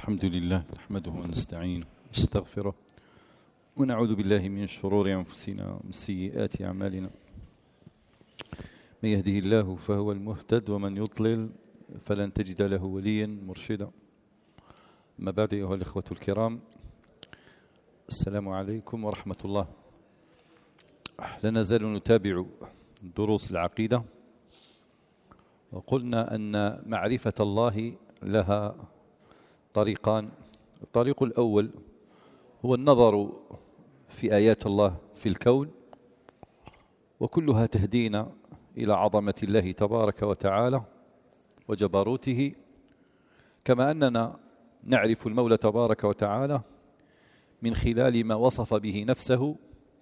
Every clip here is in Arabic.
الحمد لله نحمده ونستعينه ونستغفره ونعوذ بالله من شرور أنفسنا ومن سيئات أعمالنا. من يهده الله فهو المهتد ومن يضلل فلن تجد له وليا مرشدا. أما بعد، أيها الإخوة الكرام، السلام عليكم ورحمة الله. لا نزال نتابع دروس العقيدة، وقلنا أن معرفة الله لها طريقان. الطريق الأول هو النظر في آيات الله في الكون، وكلها تهدينا إلى عظمة الله تبارك وتعالى وجبروته، كما أننا نعرف المولى تبارك وتعالى من خلال ما وصف به نفسه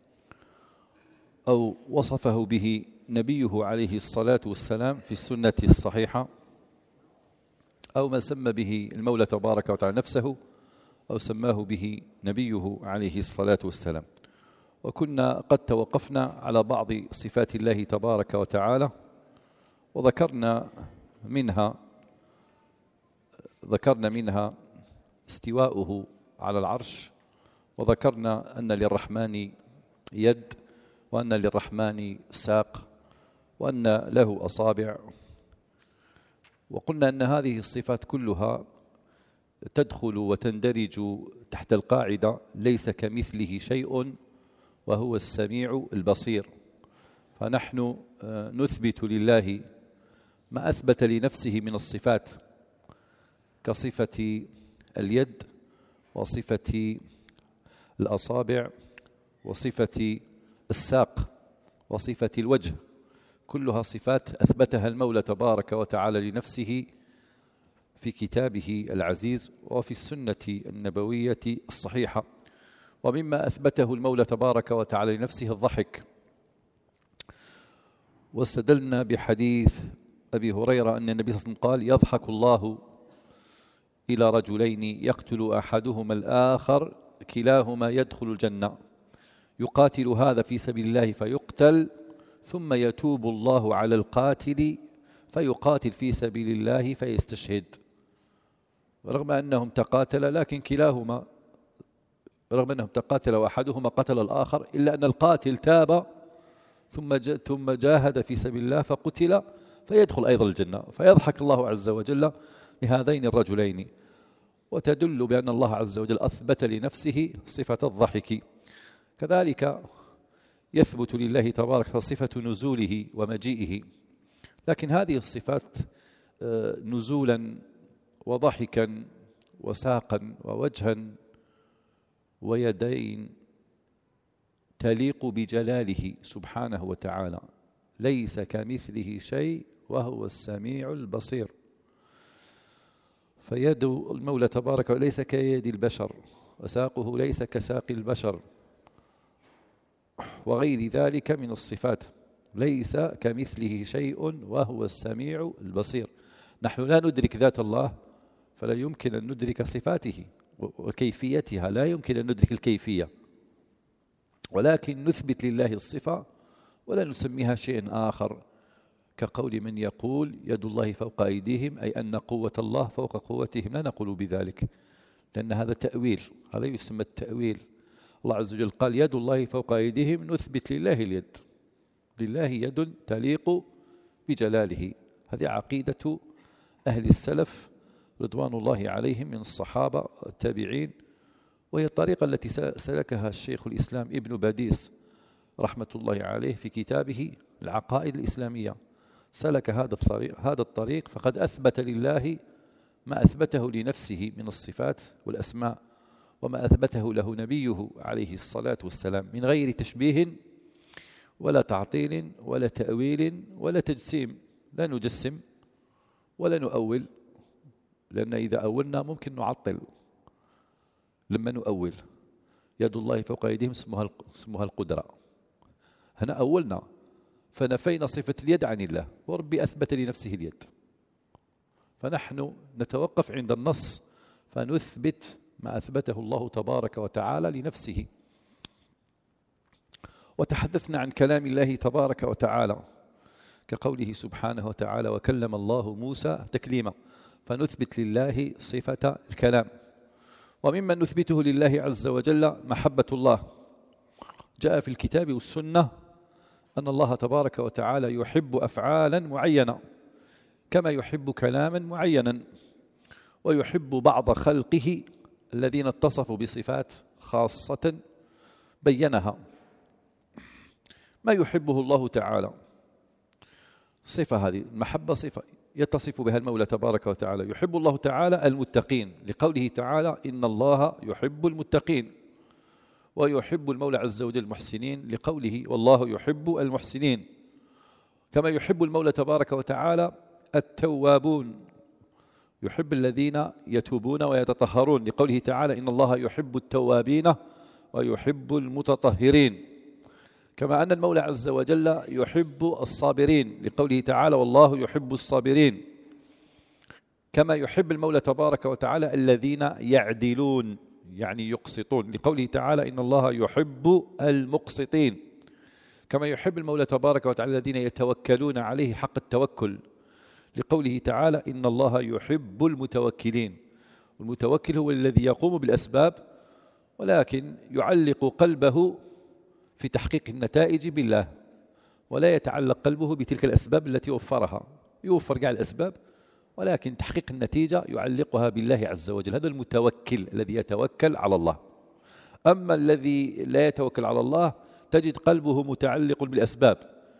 أو وصفه به نبيه عليه الصلاة والسلام في السنة الصحيحة، أو ما سمى به المولى تبارك وتعالى نفسه أو سماه به نبيه عليه الصلاة والسلام. وكنا قد توقفنا على بعض صفات الله تبارك وتعالى، وذكرنا منها استواؤه على العرش، وذكرنا أن للرحمن يد، وأن للرحمن ساق، وأن له أصابع. وقلنا أن هذه الصفات كلها تدخل وتندرج تحت القاعدة ليس كمثله شيء وهو السميع البصير. فنحن نثبت لله ما أثبت لنفسه من الصفات، كصفة اليد وصفة الأصابع وصفة الساق وصفة الوجه، كلها صفات أثبتها المولى تبارك وتعالى لنفسه في كتابه العزيز وفي السنة النبوية الصحيحة. ومما أثبته المولى تبارك وتعالى لنفسه الضحك، واستدلنا بحديث أبي هريرة أن النبي صلى الله عليه وسلم قال: يضحك الله إلى رجلين يقتل أحدهما الآخر كلاهما يدخل الجنة، يقاتل هذا في سبيل الله فيقتل، ثم يتوب الله على القاتل فيقاتل في سبيل الله فيستشهد. رغم أنهم تقاتل، لكن كلاهما رغم أنهم تقاتل وأحدهما قتل الآخر، إلا أن القاتل تاب ثم جاهد في سبيل الله فقتل فيدخل أيضا الجنة. فيضحك الله عز وجل لهذين الرجلين، وتدل بأن الله عز وجل أثبت لنفسه صفة الضحك. كذلك يثبت لله تبارك صفة نزوله ومجيئه، لكن هذه الصفات نزولا وضحكا وساقا ووجها ويدين تليق بجلاله سبحانه وتعالى. ليس كمثله شيء وهو السميع البصير. فيد المولى تبارك ليس كيد البشر، وساقه ليس كساق البشر، وغير ذلك من الصفات. ليس كمثله شيء وهو السميع البصير. نحن لا ندرك ذات الله، فلا يمكن أن ندرك صفاته وكيفيتها، لا يمكن أن ندرك الكيفية، ولكن نثبت لله الصفة ولا نسميها شيء آخر، كقول من يقول يد الله فوق أيديهم، أي أن قوة الله فوق قوتهم. لا نقول بذلك، لأن هذا تأويل، هذا يسمى التأويل. الله عز وجل قال يد الله فوق أيديهم، نثبت لله اليد، لله يد تليق بجلاله. هذه عقيدة أهل السلف رضوان الله عليهم من الصحابة والتابعين، وهي الطريقة التي سلكها الشيخ الإسلام ابن باديس رحمة الله عليه في كتابه العقائد الإسلامية. سلك هذا الطريق، فقد أثبت لله ما أثبته لنفسه من الصفات والأسماء، وما أثبته له نبيه عليه الصلاة والسلام، من غير تشبيه ولا تعطيل ولا تأويل ولا تجسيم. لا نجسم ولا نؤول، لأن إذا أولنا ممكن نعطل. لما نؤول يد الله فوق أيديهم اسمها القدرة، هنا أولنا فنفينا صفة اليد عن الله، وربي أثبت لنفسه اليد. فنحن نتوقف عند النص فنثبت ما أثبته الله تبارك وتعالى لنفسه. وتحدثنا عن كلام الله تبارك وتعالى، كقوله سبحانه وتعالى: وكلم الله موسى تكليما. فنثبت لله صفة الكلام، وممن نثبته لله عز وجل محبة الله. جاء في الكتاب والسنة أن الله تبارك وتعالى يحب أفعالا معينة، كما يحب كلاما معينا، ويحب بعض خلقه الذين اتصفوا بصفات خاصة بينها. ما يحبه الله تعالى صفة، هذه المحبة صفة يتصف بها المولى تبارك وتعالى. يحب الله تعالى المتقين لقوله تعالى إن الله يحب المتقين، ويحب المولى عز وجل المحسنين لقوله والله يحب المحسنين. كما يحب المولى تبارك وتعالى التوابون، يحب الذين يتوبون ويتطهرون لقوله تعالى إن الله يحب التوابين ويحب المتطهرين. كما أن المولى عز وجل يحب الصابرين لقوله تعالى والله يحب الصابرين. كما يحب المولى تبارك وتعالى الذين يعدلون يعني يقسطون لقوله تعالى إن الله يحب المقسطين. كما يحب المولى تبارك وتعالى الذين يتوكلون عليه حق التوكل لقوله تعالى إن الله يحب المتوكلين. والمتوكل هو الذي يقوم بالأسباب ولكن يعلق قلبه في تحقيق النتائج بالله، ولا يتعلق قلبه بتلك الأسباب التي وفرها. يوفر كاع الأسباب ولكن تحقيق النتيجة يعلقها بالله عز وجل. هذا المتوكل الذي يتوكل على الله. أما الذي لا يتوكل على الله تجد قلبه متعلق بالأسباب.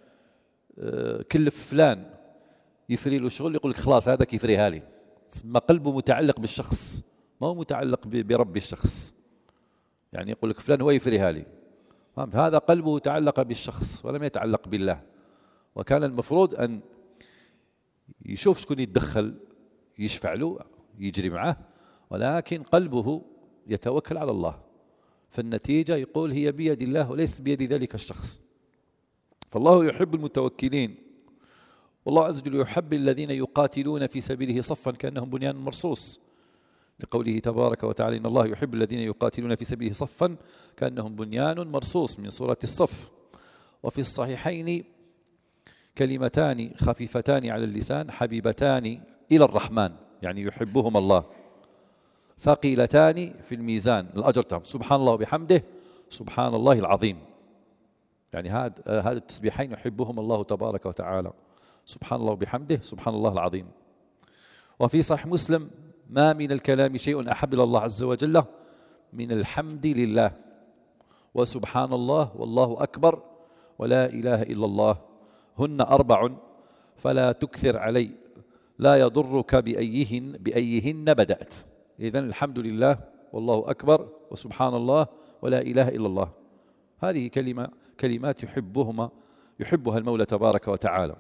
كلف فلان يفري له شغل يقول لك خلاص هذا كيفريها لي، ما قلبه متعلق بالشخص، ما هو متعلق برب الشخص. يعني يقول لك فلان هو يفريها لي، هذا قلبه تعلق بالشخص ولم يتعلق بالله. وكان المفروض أن يشوف شكون يتدخل يشفع له يجري معه، ولكن قلبه يتوكل على الله، فالنتيجة يقول هي بيد الله وليست بيد ذلك الشخص. فالله يحب المتوكلين، والله عز وجل يحب الذين يقاتلون في سبيله صفا كأنهم بنيان مرصوص لقوله تبارك وتعالى إن الله يحب الذين يقاتلون في سبيله صفا كأنهم بنيان مرصوص من سورة الصف. وفي الصحيحين كلمتان خفيفتان على اللسان حبيبتان إلى الرحمن يعني يحبهم الله، ثقيلتان في الميزان الأجر تام، سبحان الله وبحمده سبحان الله العظيم. يعني هذا التسبيحين يحبهم الله تبارك وتعالى، سبحان الله وبحمده سبحان الله العظيم. وفي صحيح مسلم ما من الكلام شيء أحب إلى الله عز وجل من الحمد لله وسبحان الله والله أكبر ولا إله إلا الله، هن 4 فلا تكثر علي لا يضرك بأيهن بدأت. إذن الحمد لله والله أكبر وسبحان الله ولا إله إلا الله، هذه كلمات يحبها المولى تبارك وتعالى.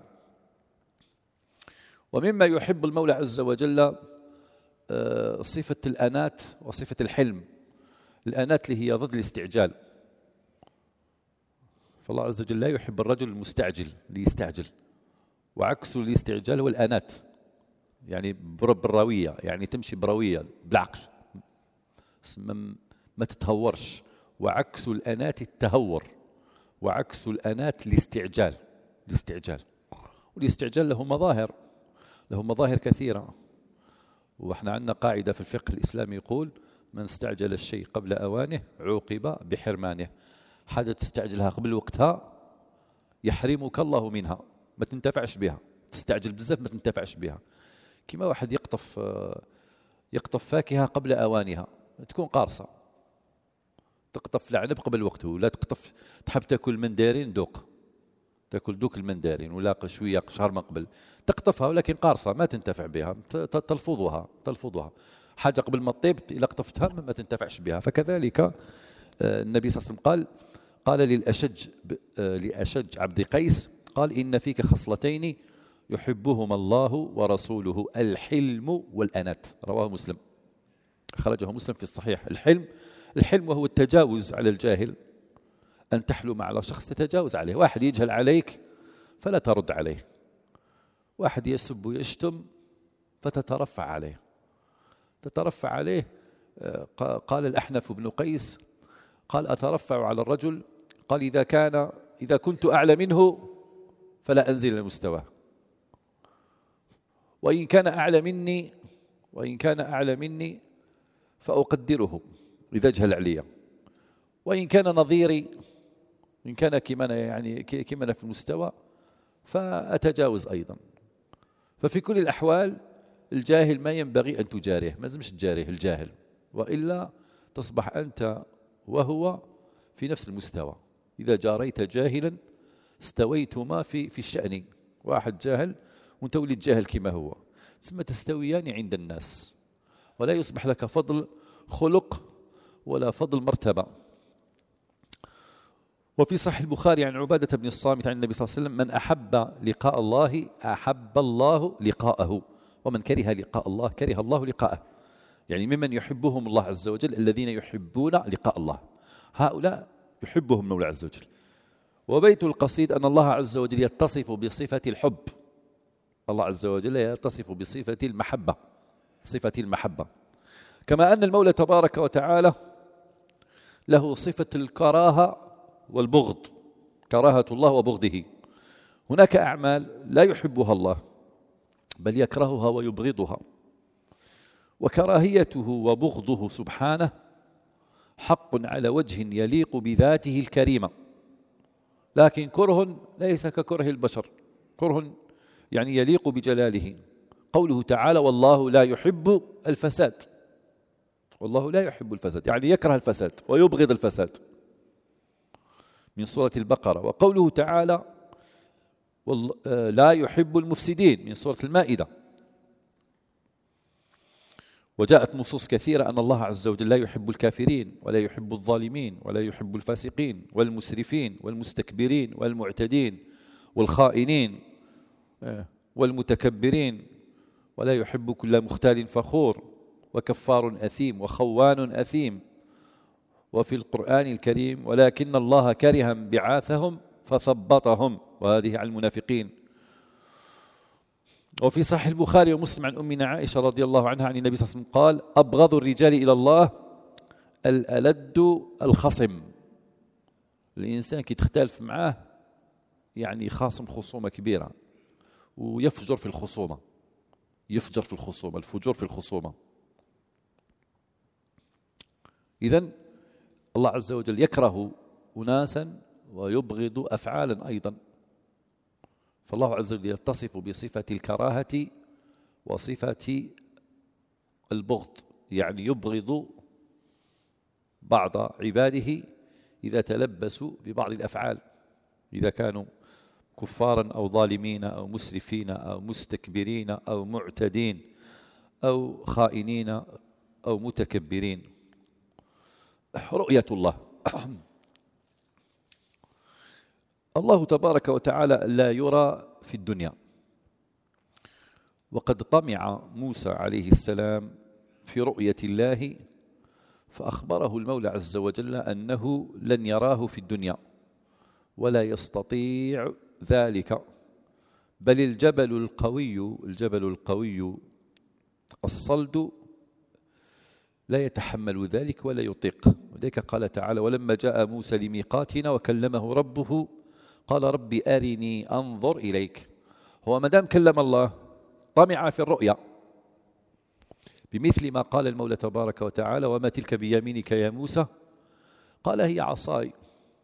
ومما يحب المولى عز وجل صفة الأنات وصفة الحلم. الأنات اللي هي ضد الاستعجال، فالله عز وجل لا يحب الرجل المستعجل اللي يستعجل، وعكس الاستعجال هو الأنات يعني بالروية، يعني تمشي بروية بالعقل ما تتهورش. وعكس الأنات التهور، وعكس الأنات الاستعجال. والاستعجال له مظاهر كثيرة. وإحنا عندنا قاعدة في الفقه الإسلامي يقول من استعجل الشيء قبل أوانه عوقب بحرمانه. حاجة تستعجلها قبل وقتها يحرمك الله منها، ما تنتفعش بها. تستعجل بزاف ما تنتفعش بها. كما واحد يقطف فاكهة قبل أوانها تكون قارصة، تقطف العنب قبل وقته، ولا تقطف تحب تاكل مندارين تاكل دوك المندارين ولا شوية شهر من قبل تقطفها ولكن قارصة ما تنتفع بها، تلفظها. حاجة قبل ما تطيب إذا قطفتها ما تنتفعش بها. فكذلك النبي صلى الله عليه وسلم قال لأشج عبد قيس قال إن فيك خصلتين يحبهما الله ورسوله الحلم والأنات. رواه مسلم، خرجه مسلم في الصحيح. الحلم وهو التجاوز على الجاهل، أن تحلم على شخص تتجاوز عليه. واحد يجهل عليك فلا ترد عليه، واحد يسب ويشتم فتترفع عليه. قال الأحنف بن قيس قال أترفع على الرجل، قال إذا كنت أعلى منه فلا أنزل لمستواه، وإن كان أعلى مني فأقدره إذا جهل علي، وإن كان نظيري، إن كان كمن في المستوى فأتجاوز أيضا. ففي كل الأحوال الجاهل ما ينبغي أن تجاريه، ما لازمش تجاريه الجاهل، وإلا تصبح أنت وهو في نفس المستوى. إذا جاريت جاهلا استويتما في الشأن. واحد جاهل وانت وليت جاهل كما هو، ثم تستويان عند الناس، ولا يصبح لك فضل خلق ولا فضل مرتبة. وفي صحيح البخاري عن عبادة بن الصامت عن النبي صلى الله عليه وسلم: من أحب لقاء الله أحب الله لقاءه، ومن كره لقاء الله كره الله لقاءه. يعني ممن يحبهم الله عز وجل الذين يحبون لقاء الله، هؤلاء يحبهم المولى عز وجل. وبيت القصيد أن الله عز وجل يتصف بصفة الحب، الله عز وجل يتصف بصفة المحبة، صفة المحبة، كما أن المولى تبارك وتعالى له صفة الكراهة والبغض، كراهة الله وبغضه. هناك أعمال لا يحبها الله بل يكرهها ويبغضها، وكراهيته وبغضه سبحانه حق على وجه يليق بذاته الكريمة، لكن كره ليس ككره البشر، كره يعني يليق بجلاله. قوله تعالى: والله لا يحب الفساد، والله لا يحب الفساد يعني يكره الفساد ويبغض الفساد، من سورة البقرة. وقوله تعالى: لا يحب المفسدين، من سورة المائدة. وجاءت نصوص كثيرة أن الله عز وجل لا يحب الكافرين ولا يحب الظالمين ولا يحب الفاسقين والمسرفين والمستكبرين والمعتدين والخائنين والمتكبرين، ولا يحب كل مختال فخور وكفار أثيم وخوان أثيم. وفي القرآن الكريم: ولكن الله كره بعاثهم فثبطهم، وهذه على المنافقين. وفي صحيح البخاري ومسلم عن أمنا عائشة رضي الله عنها عن النبي صلى الله عليه وسلم قال: أبغض الرجال إلى الله الألد الخصم. الإنسان كي تختلف معاه يعني خاصم خصومة كبيرة ويفجر في الخصومة، يفجر في الخصومة، الفجور في الخصومة. إذن الله عز وجل يكره أناسا ويبغض أفعالا أيضا. فالله عز وجل يتصف بصفة الكراهة وصفة البغض، يعني يبغض بعض عباده إذا تلبسوا ببعض الأفعال، إذا كانوا كفارا أو ظالمين أو مسرفين أو مستكبرين أو معتدين أو خائنين أو متكبرين. رؤية الله. الله تبارك وتعالى لا يرى في الدنيا، وقد طمع موسى عليه السلام في رؤية الله، فأخبره المولى عز وجل أنه لن يراه في الدنيا ولا يستطيع ذلك، بل الجبل القوي الصلد لا يتحمل ذلك ولا يطيق. ولذلك قال تعالى: ولما جاء موسى لميقاتنا وكلمه ربه قال رب أرني أنظر إليك. هو مدام كلم الله طمع في الرؤيا، بمثل ما قال المولى تبارك وتعالى: وما تلك بيمينك يا موسى؟ قال: هي عصاي.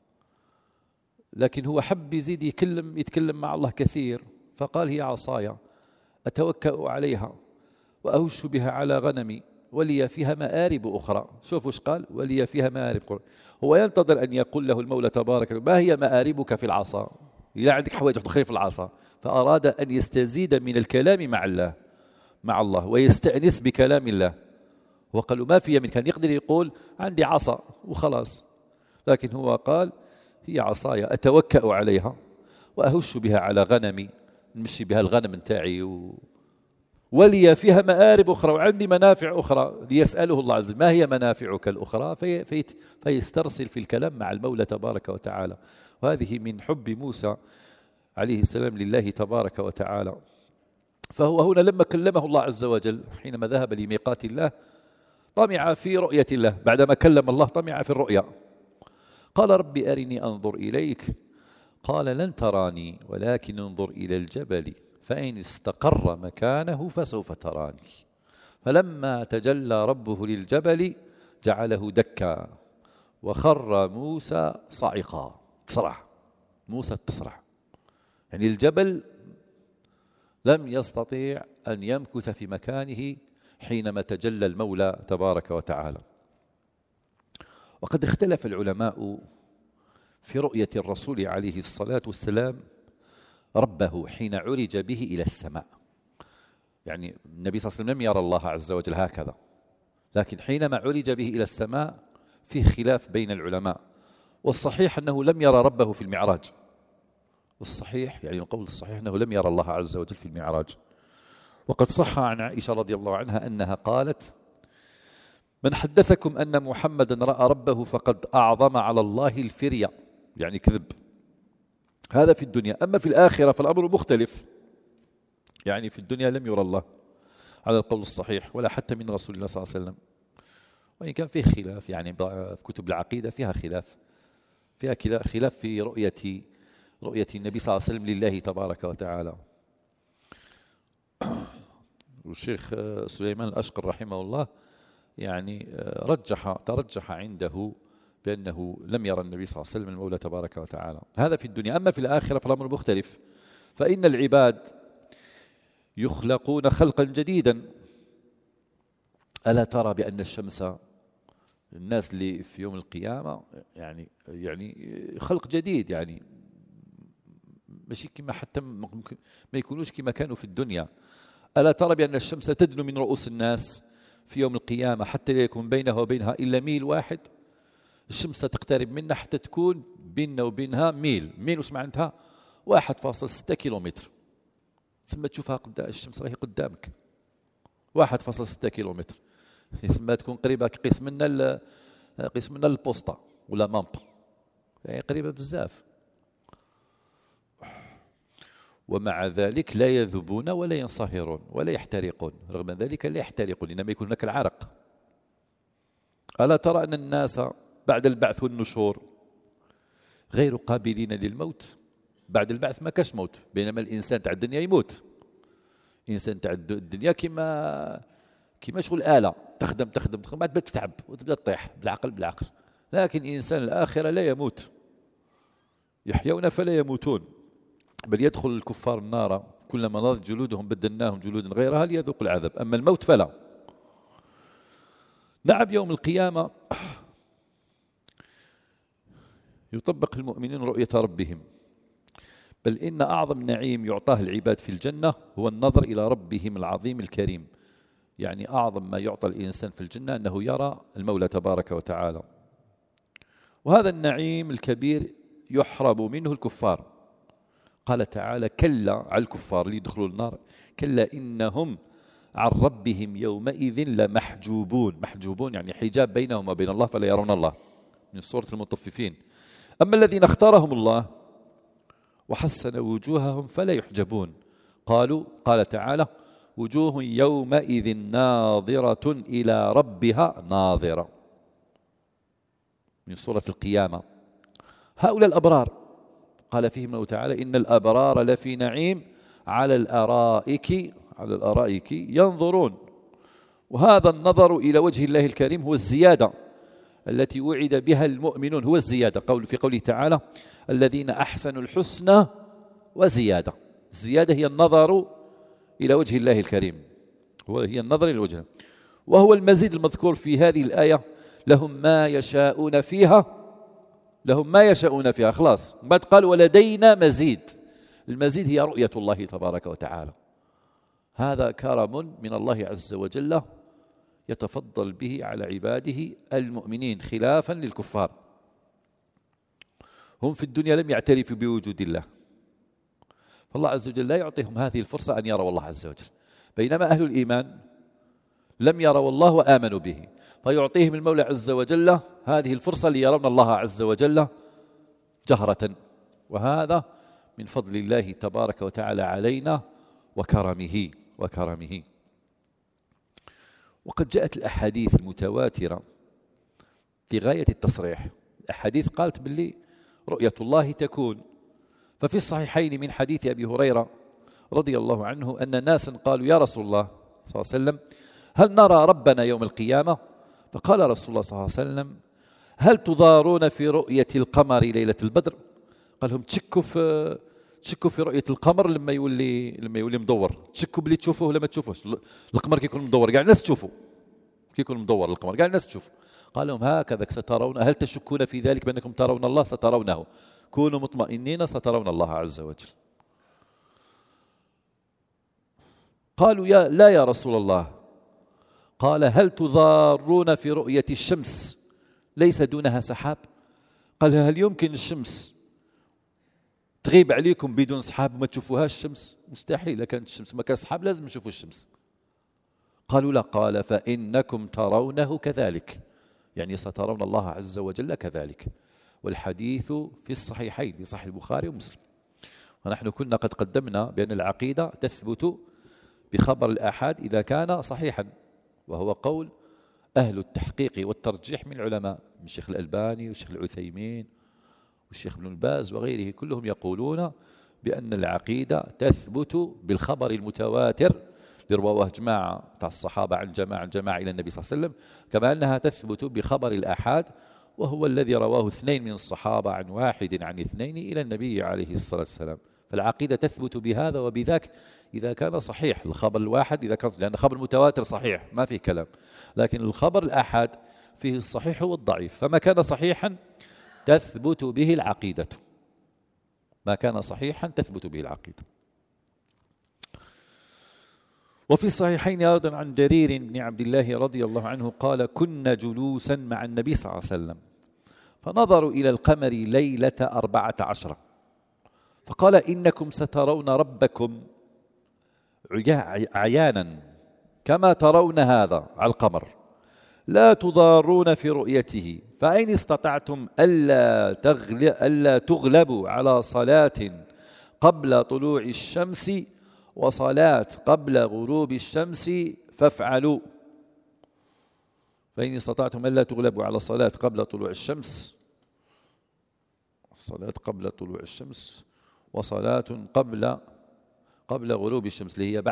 لكن هو حب يزيد يتكلم مع الله كثير، فقال: هي عصاي أتوكأ عليها وأهش بها على غنمي ولي فيها مآرب أخرى. شوفوا ايش قال: ولي فيها مآرب أخرى. هو ينتظر أن يقول له المولى تبارك: ما هي مآربك في العصا؟ إذا عندك حوايج تخيل في العصا. فأراد أن يستزيد من الكلام مع الله ويستأنس بكلام الله. وقالوا: ما في يمين؟ كان يقدر يقول عندي عصا وخلاص، لكن هو قال: هي عصاي أتوكأ عليها وأهش بها على غنمي، نمشي بها الغنم نتاعي، ولي فيها مآرب أخرى، وعندي منافع أخرى. ليسأله الله عز وجل: ما هي منافعك الأخرى؟ فيسترسل في الكلام مع المولى تبارك وتعالى. وهذه من حب موسى عليه السلام لله تبارك وتعالى. فهو هنا لما كلمه الله عز وجل حينما ذهب لميقات الله طمع في رؤية الله، بعدما كلم الله طمع في الرؤيا. قال: رب أرني أنظر إليك. قال: لن تراني ولكن انظر إلى الجبل فإن استقر مكانه فسوف تراني. فلما تجلى ربه للجبل جعله دكا وخر موسى صعقا. تصرع موسى، تصرع، يعني الجبل لم يستطيع أن يمكث في مكانه حينما تجلى المولى تبارك وتعالى. وقد اختلف العلماء في رؤية الرسول عليه الصلاة والسلام ربه حين عرج به إلى السماء. يعني النبي صلى الله عليه وسلم لم يرى الله عز وجل هكذا، لكن حينما عرج به إلى السماء فيه خلاف بين العلماء، والصحيح أنه لم يرى ربه في المعراج. والصحيح يعني القول الصحيح أنه لم يرى الله عز وجل في المعراج. وقد صح عن عائشة رضي الله عنها أنها قالت: من حدثكم أن محمدا رأى ربه فقد أعظم على الله الفرية، يعني كذب. هذا في الدنيا، أما في الآخرة فالأمر مختلف. يعني في الدنيا لم يرى الله على القول الصحيح ولا حتى من رسول الله صلى الله عليه وسلم، وإن كان فيه خلاف، يعني في كتب العقيدة فيها خلاف في رؤية النبي صلى الله عليه وسلم لله تبارك وتعالى. والشيخ سليمان الأشقر رحمه الله يعني ترجح عنده بأنه لم يرى النبي صلى الله عليه وسلم المولى تبارك وتعالى. هذا في الدنيا. أما في الآخرة فالأمر مختلف، فإن العباد يخلقون خلقا جديدا. ألا ترى بأن الشمس، الناس اللي في يوم القيامة يعني خلق جديد، يعني ماشي كما حتى ما يكونوش كما كانوا في الدنيا. ألا ترى بأن الشمس تدنو من رؤوس الناس في يوم القيامة حتى لا يكون بينها وبينها إلا ميل واحد. الشمس تقترب منا حتى تكون بيننا وبينها ميل وش معناتها؟ 1.6 كيلومتر. ثم تشوفها الشمس راهي قدامك 1.6 كيلومتر، ثم تكون قريبة قيس منا البوسطة ولا مامب، يعني قريبة بزاف. ومع ذلك لا يذوبون ولا ينصهرون ولا يحترقون، رغم ذلك لا يحترقون، إنما يكون هناك العرق. ألا ترى أن الناس بعد البعث والنشور غير قابلين للموت؟ بعد البعث ما كاش موت، بينما الإنسان تاع الدنيا يموت. الإنسان تاع الدنيا كما شغل آلة، تخدم بعد تتعب وتبدأ تطيح بالعقل. لكن إنسان الآخرة لا يموت، يحيون فلا يموتون، بل يدخل الكفار النار كلما نضجت جلودهم بدلناهم جلودا غيرها ليذوقوا العذاب. أما الموت فلا. نعم، يوم القيامة يطبق المؤمنين رؤية ربهم، بل إن أعظم نعيم يعطاه العباد في الجنة هو النظر إلى ربهم العظيم الكريم. يعني أعظم ما يعطى الإنسان في الجنة أنه يرى المولى تبارك وتعالى. وهذا النعيم الكبير يحرم منه الكفار. قال تعالى: كلا، على الكفار اللي يدخلوا النار، كلا إنهم عن ربهم يومئذ لمحجوبون. محجوبون يعني حجاب بينهم وبين الله فلا يرون الله، من سورة المطففين. أما الذين اختارهم الله وحسن وجوههم فلا يحجبون. قال تعالى: وجوه يومئذ ناظرة إلى ربها ناظرة، من سورة القيامة. هؤلاء الأبرار قال فيهم الله تعالى: إن الأبرار لفي نعيم على الأرائك ينظرون. وهذا النظر إلى وجه الله الكريم هو الزيادة التي وعد بها المؤمنون، هو الزيادة. في قوله تعالى: الذين أحسنوا الحسنى وزيادة. الزيادة هي النظر إلى وجه الله الكريم، هي النظر إلى وجهه، وهو المزيد المذكور في هذه الآية: لهم ما يشاءون فيها. خلاص، بعد قال: ولدينا مزيد. المزيد هي رؤية الله تبارك وتعالى. هذا كرم من الله عز وجل يتفضل به على عباده المؤمنين، خلافا للكفار. هم في الدنيا لم يعترفوا بوجود الله، فالله عز وجل لا يعطيهم هذه الفرصة أن يروا الله عز وجل، بينما أهل الإيمان لم يروا الله وآمنوا به، فيعطيهم المولى عز وجل هذه الفرصة ليرون الله عز وجل جهرة. وهذا من فضل الله تبارك وتعالى علينا وكرمه. وقد جاءت الأحاديث المتواترة في غاية التصريح. الأحاديث قالت باللي رؤية الله تكون. ففي الصحيحين من حديث أبي هريرة رضي الله عنه أن ناسا قالوا: يا رسول الله صلى الله عليه وسلم، هل نرى ربنا يوم القيامة؟ فقال رسول الله صلى الله عليه وسلم: هل تضارون في رؤية القمر ليلة البدر؟ قال لهم: تشكوا في رؤية القمر لما يولي مدور، تشكوا بلي تشوفوه ولا ما تشوفوش. القمر كيكون مدور كاع الناس تشوفوا، كيكون مدور القمر كاع الناس تشوف. قال لهم: هكذا سترون، هل تشكون في ذلك بأنكم ترون الله؟ سترونه، كونوا مطمئنين سترون الله عز وجل. قالوا: لا يا رسول الله. قال: هل تضارون في رؤية الشمس ليس دونها سحاب؟ قال: هل يمكن الشمس تغيب عليكم بدون سحاب وما تشوفوهاش الشمس؟ مستحيل، كانت الشمس ما كان سحاب لازم نشوفوا الشمس. قالوا: لا. قال: فإنكم ترونه كذلك، يعني سترون الله عز وجل كذلك. والحديث في الصحيحين، في صحيح البخاري ومسلم. ونحن كنا قد قدمنا بأن العقيدة تثبت بخبر الآحاد إذا كان صحيحا، وهو قول أهل التحقيق والترجيح من العلماء، الشيخ الألباني والشيخ العثيمين والشيخ ابن باز وغيره، كلهم يقولون بأن العقيدة تثبت بالخبر المتواتر لرواه جماعة تاع الصحابة عن جماعة إلى النبي صلى الله عليه وسلم، كما أنها تثبت بخبر الآحاد وهو الذي رواه اثنين من الصحابة عن واحد عن اثنين إلى النبي عليه الصلاة والسلام. فالعقيدة تثبت بهذا وبذاك إذا كان صحيح الخبر الواحد، إذا كان، لأن الخبر المتواتر صحيح ما فيه كلام، لكن الخبر الآحاد فيه الصحيح والضعيف، فما كان صحيحا تثبت به العقيدة، ما كان صحيحا تثبت به العقيدة. وفي الصحيحين أيضا عن جرير بن عبد الله رضي الله عنه قال: كنا جلوسا مع النبي صلى الله عليه وسلم فنظروا إلى القمر ليلة 14، فقال: إنكم سترون ربكم عيانا كما ترون هذا على القمر، لا تضارون في رؤيته، فإن استطعتم ألا تغلبوا على صلاة قبل طلوع الشمس وصلاة قبل غروب الشمس فافعلوا. فإن استطعتم ألا تغلبوا على صلاة قبل طلوع الشمس، صلاة قبل طلوع الشمس وصلاة قبل غروب الشمس، اللي هي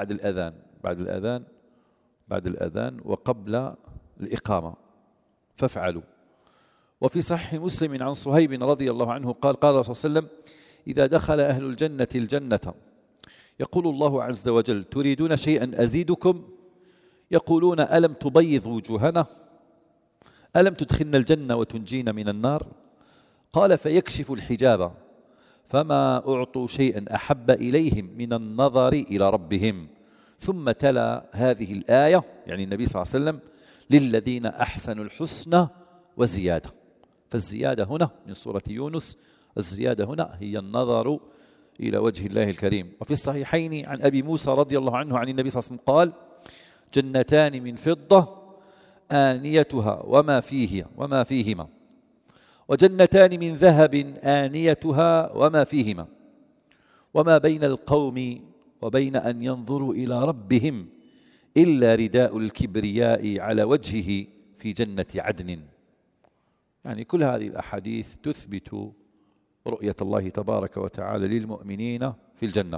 بعد الأذان وقبل الإقامة، فافعلوا. وفي صحيح مسلم عن صهيب رضي الله عنه قال: قال صلى الله عليه وسلم: إذا دخل أهل الجنة الجنة يقول الله عز وجل: تريدون شيئا أزيدكم؟ يقولون: ألم تبيض وجوهنا؟ ألم تدخلنا الجنة وتنجينا من النار؟ قال: فيكشف الحجاب فما أعطوا شيئا أحب إليهم من النظر إلى ربهم. ثم تلا هذه الآية، يعني النبي صلى الله عليه وسلم: للذين أحسنوا الحسنى وزيادة. فالزيادة هنا من سورة يونس، الزيادة هنا هي النظر إلى وجه الله الكريم. وفي الصحيحين عن أبي موسى رضي الله عنه عن النبي صلى الله عليه وسلم قال: جنتان من فضة آنيتها وما فيهما، وجنتان من ذهب آنيتها وما فيهما، وما بين القوم وبين أن ينظروا إلى ربهم إلا رداء الكبرياء على وجهه في جنة عدن. يعني كل هذه الأحاديث تثبت رؤية الله تبارك وتعالى للمؤمنين في الجنة.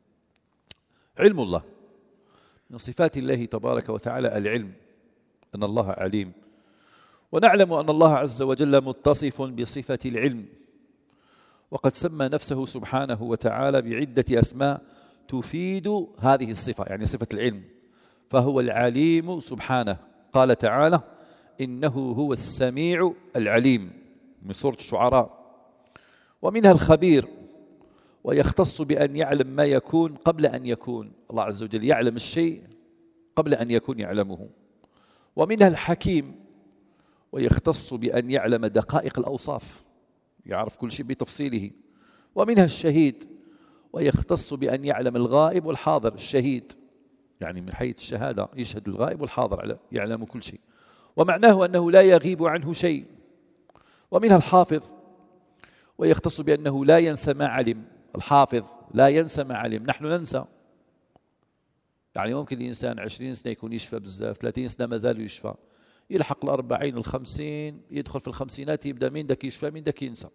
علم الله، من صفات الله تبارك وتعالى العلم، أن الله عليم، ونعلم أن الله عز وجل متصف بصفة العلم، وقد سمى نفسه سبحانه وتعالى بعدة أسماء تفيد هذه الصفة، يعني صفة العلم، فهو العليم سبحانه. قال تعالى: إنه هو السميع العليم، من سورة الشعراء. ومنها الخبير، ويختص بأن يعلم ما يكون قبل أن يكون، الله عز وجل يعلم الشيء قبل أن يكون يعلمه. ومنها الحكيم، ويختص بأن يعلم دقائق الأوصاف، يعرف كل شيء بتفصيله. ومنها الشهيد، ويختص بأن يعلم الغائب والحاضر، الشهيد يعني من حيث الشهادة يشهد الغائب والحاضر، يعلم كل شيء، ومعناه أنه لا يغيب عنه شيء. ومنها الحافظ، ويختص بأنه لا ينسى ما علم، الحافظ لا ينسى ما علم، نحن ننسى. يعني ممكن الإنسان 20 سنة يكون يشفى بزاف، 30 سنة ما زال يشفى، يلحق 40 وال50 يدخل في الخمسينات يبدأ مين داك يشفى مين داك ينسى،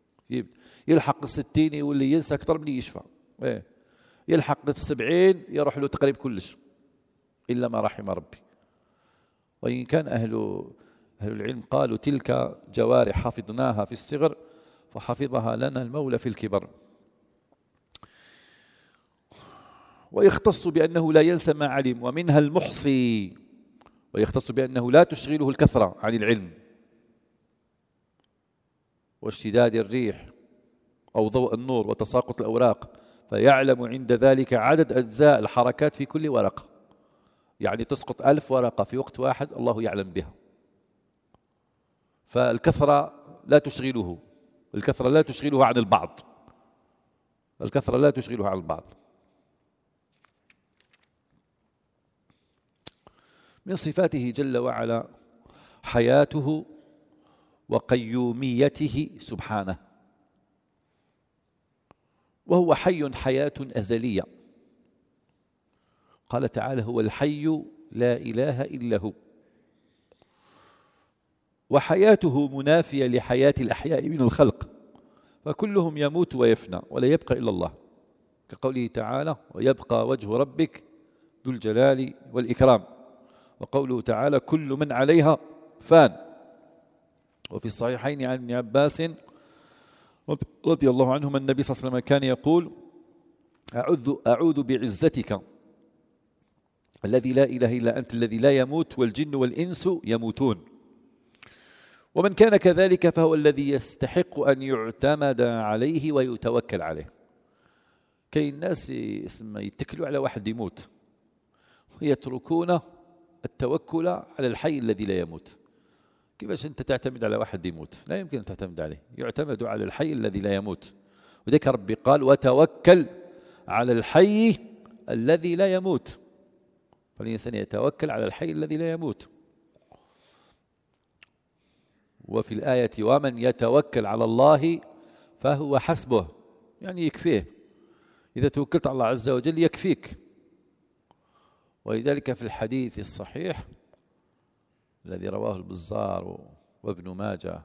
يلحق 60 يولي ينسى أكثر من يشفى، يلحق 70 يروح له تقريب كلش إلا ما رحم ربي. وإن كان أهل العلم قالوا تلك جوارح حفظناها في الصغر فحفظها لنا المولى في الكبر. ويختص بأنه لا ينسى ما علم، ومنها المحصي، ويختص بأنه لا تشغله الكثرة عن العلم واشتداد الريح أو ضوء النور وتساقط الأوراق، فيعلم عند ذلك عدد أجزاء الحركات في كل ورقة. يعني تسقط 1000 ورقة في وقت واحد الله يعلم بها. فالكثرة لا تشغله، الكثرة لا تشغله عن البعض، الكثرة لا تشغله عن البعض. من صفاته جل وعلا حياته وقيوميته سبحانه، وهو حي حياة أزلية. قال تعالى: هو الحي لا إله إلا هو. وحياته منافية لحياة الأحياء من الخلق، فكلهم يموت ويفنى ولا يبقى إلا الله، كقوله تعالى: ويبقى وجه ربك ذو الجلال والإكرام. وقوله تعالى: كل من عليها فان. وفي الصحيحين عن ابن عباس رضي الله عنهما النبي صلى الله عليه وسلم كان يقول: أعوذ بعزتك الذي لا إله إلا أنت الذي لا يموت والجن والإنس يموتون. ومن كان كذلك فهو الذي يستحق أن يعتمد عليه ويتوكل عليه. كي الناس يتكلوا على واحد يموت ويتركون التوكل على الحي الذي لا يموت. كيفاش أنت تعتمد على واحد يموت؟ لا يمكن أن تعتمد عليه، يعتمد على الحي الذي لا يموت. وذلك ربي قال: وتوكل على الحي الذي لا يموت. فالإنسان يتوكل على الحي الذي لا يموت. وفي الآية: ومن يتوكل على الله فهو حسبه، يعني يكفيه. إذا توكلت على الله عز وجل يكفيك. ولذلك في الحديث الصحيح الذي رواه البزار وابن ماجه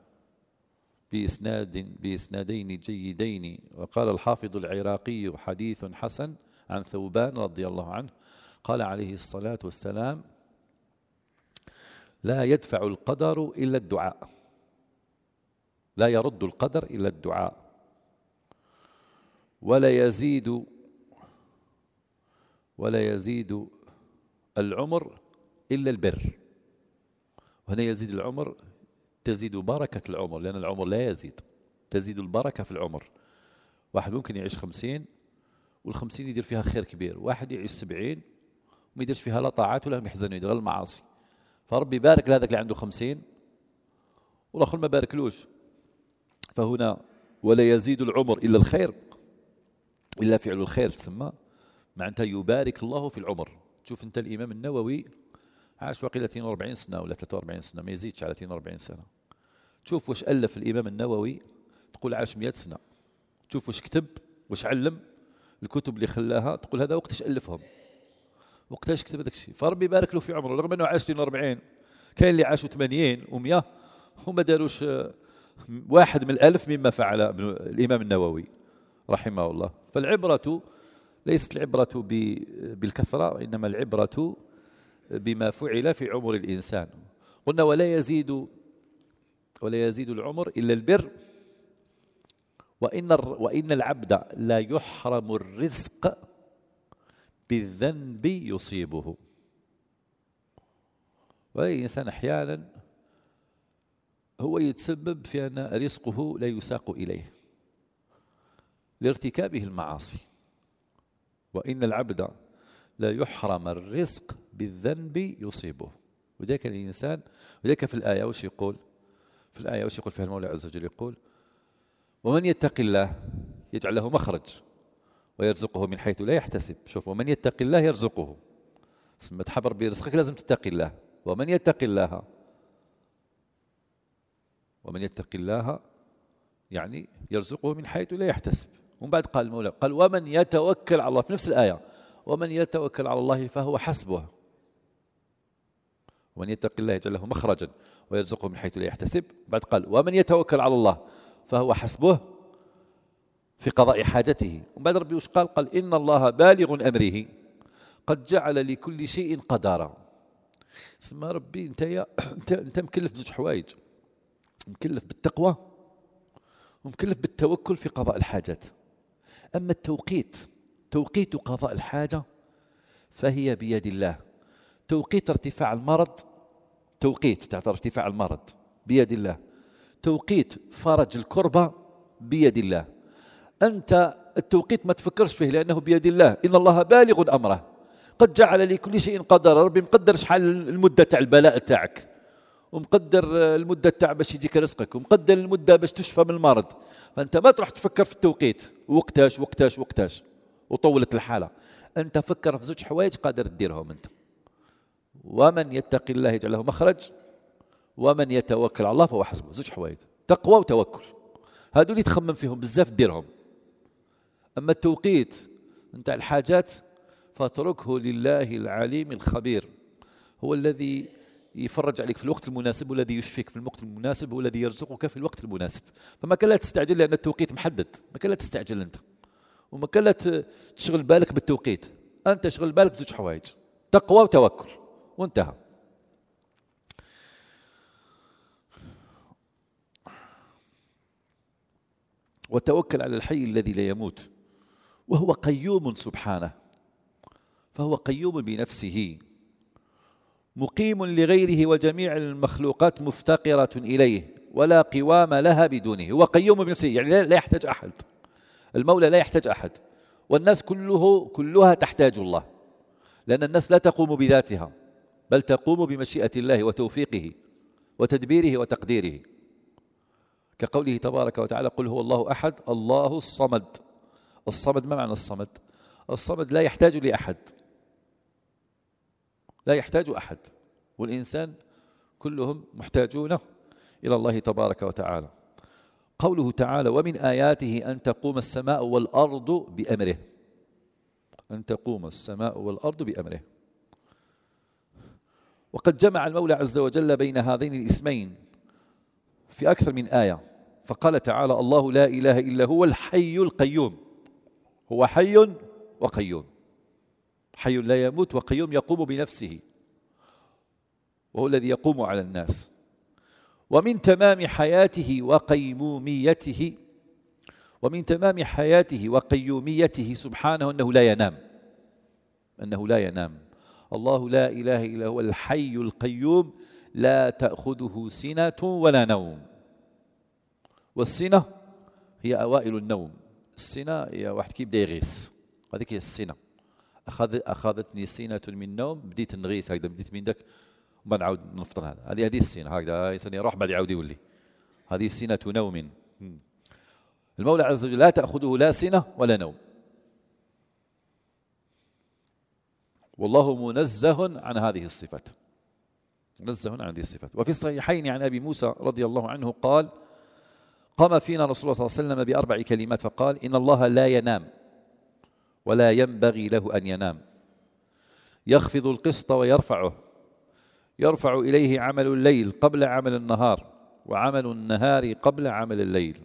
بإسنادين جيدين، وقال الحافظ العراقي: حديث حسن، عن ثوبان رضي الله عنه قال عليه الصلاة والسلام: لا يدفع القدر إلا الدعاء، لا يرد القدر إلا الدعاء، ولا يزيد العمر إلا البر. وهنا يزيد العمر، تزيد بركة العمر، لأن العمر لا يزيد، تزيد البركة في العمر. واحد ممكن يعيش 50 وال50 يدير فيها خير كبير، واحد يعيش 70 وما يديرش فيها لا طاعات ولا يحزن يدير المعاصي. فربي يبارك لهذاك اللي عنده 50 والآخر ما باركلوش. فهنا ولا يزيد العمر إلا الخير، إلا فعل الخير تسمى، معناتها يبارك الله في العمر. تشوف أنت الإمام النووي عاش وقيل 42 سنة ولا 43 سنة، ما يزيدش على 42 سنة. تشوف واش ألف الإمام النووي تقول عاش 100 سنة. تشوف واش كتب، واش علم، الكتب اللي خلاها تقول هذا وقتاش ألفهم، وقتاش كتب هذاك الشيء. فربي يبارك له في عمره، رغم أنه عاش 42. كاين اللي عاشوا 80 و100 وما داروش 1 من 1000 مما فعل الإمام النووي رحمه الله. فالعبرة ليست العبرة بالكثرة، وإنما العبرة بما فعل في عمر الإنسان. قلنا ولا يزيد العمر إلا البر، وإن العبد لا يحرم الرزق بالذنب يصيبه. والإنسان أحيانا هو يتسبب في أن رزقه لا يساق إليه لارتكابه المعاصي. وإن العبد لا يحرم الرزق بالذنب يصيبه. وذاك الإنسان، وذاك في الآية وش يقول؟ في الآية وش يقول فيها المولى عز وجل؟ يقول: ومن يتق الله يجعل له مخرج ويرزقه من حيث لا يحتسب. شوف، ومن يتق الله يرزقه، ثم تحبر برزقك لازم تتقي الله. ومن يتق الله يعني يرزقه من حيث لا يحتسب. ومن بعد قال المولى، قال: ومن يتوكل على الله، في نفس الآية: ومن يتوكل على الله فهو حسبه. ومن يتق الله يجعل له مخرجا ويرزقه من حيث لا يحتسب. بعد قال: ومن يتوكل على الله فهو حسبه في قضاء حاجته. ومن بعد ربي وش قال؟ قال: إن الله بالغ أمره قد جعل لكل شيء قدرا. سما ربي انت مكلف بزوج حوايج، مكلف بالتقوى ومكلف بالتوكل في قضاء الحاجات. أما توقيت قضاء الحاجة فهي بيد الله. توقيت ارتفاع المرض، ارتفاع المرض بيد الله. توقيت فرج الكربة بيد الله. أنت التوقيت ما تفكرش فيه لأنه بيد الله. إن الله بالغ أمره، قد جعل لكل شيء قدر. ربي مقدر شحال المدة تاع البلاء تاعك، ومقدر المدة تاع باش يجيك رزقك، ومقدر المدة باش تشفى من المرض. فأنت ما تروح تفكر في التوقيت وقتاش وطولت الحالة. أنت فكر في زوج حوايج قادر تديرهم أنت. ومن يتق الله يجعل له مخرج ومن يتوكل على الله فهو حسبه. زوج حوايج، تقوى وتوكل، هادو اللي تخمم فيهم بزاف ديرهم. أما التوقيت نتاع الحاجات فاتركه لله العليم الخبير. هو الذي يفرج عليك في الوقت المناسب، والذي يشفيك في الوقت المناسب، والذي يرزقك في الوقت المناسب. فما كان لا تستعجل لأن التوقيت محدد. ما كان لا تستعجل أنت، وما كان لا تشغل بالك بالتوقيت. أنت شغل بالك بزوج حوايج، تقوى وتوكل، وانتهى. وتوكل على الحي الذي لا يموت وهو قيوم سبحانه. فهو قيوم بنفسه، مقيم لغيره، وجميع المخلوقات مفتقرة إليه ولا قوام لها بدونه. هو قيوم بنفسه، يعني لا يحتاج أحد. المولى لا يحتاج أحد، والناس كلها تحتاج الله، لأن الناس لا تقوم بذاتها، بل تقوم بمشيئة الله وتوفيقه وتدبيره وتقديره. كقوله تبارك وتعالى: قل هو الله أحد الله الصمد. الصمد، ما معنى الصمد؟ الصمد لا يحتاج لأحد، لا يحتاج أحد، والإنسان كلهم محتاجون إلى الله تبارك وتعالى. قوله تعالى: ومن آياته أن تقوم السماء والأرض بأمره. أن تقوم السماء والأرض بأمره. وقد جمع المولى عز وجل بين هذين الاسمين في أكثر من آية، فقال تعالى: الله لا إله إلا هو الحي القيوم. هو حي وقيوم، حي لا يموت، وقيوم يقوم بنفسه، وهو الذي يقوم على الناس. ومن تمام حياته وقيموميته، ومن تمام حياته وقيوميته سبحانه أنه لا ينام. أنه لا ينام. الله لا إله إلا هو الحي القيوم لا تأخذه سنة ولا نوم. والسنة هي أوائل النوم. السنة هي واحد كي بدا يغيس، هذيك هي السنة. أخذتني سنة من نوم، بديت نغيس هكذا، بديت من داك وما نعاود نفطر. هذه السنة هكذا، إنسان يروح بعد يعاود يولي. هذه سنة نوم. المولى عز وجل لا تأخذه لا سنة ولا نوم، والله منزه عن هذه الصفات، منزه عن هذه الصفات. وفي الصحيحين عن أبي موسى رضي الله عنه قال: قام فينا رسول الله صلى الله عليه وسلم ب4 كلمات فقال: إن الله لا ينام ولا ينبغي له أن ينام، يخفض القسط ويرفعه، يرفع إليه عمل الليل قبل عمل النهار، وعمل النهار قبل عمل الليل.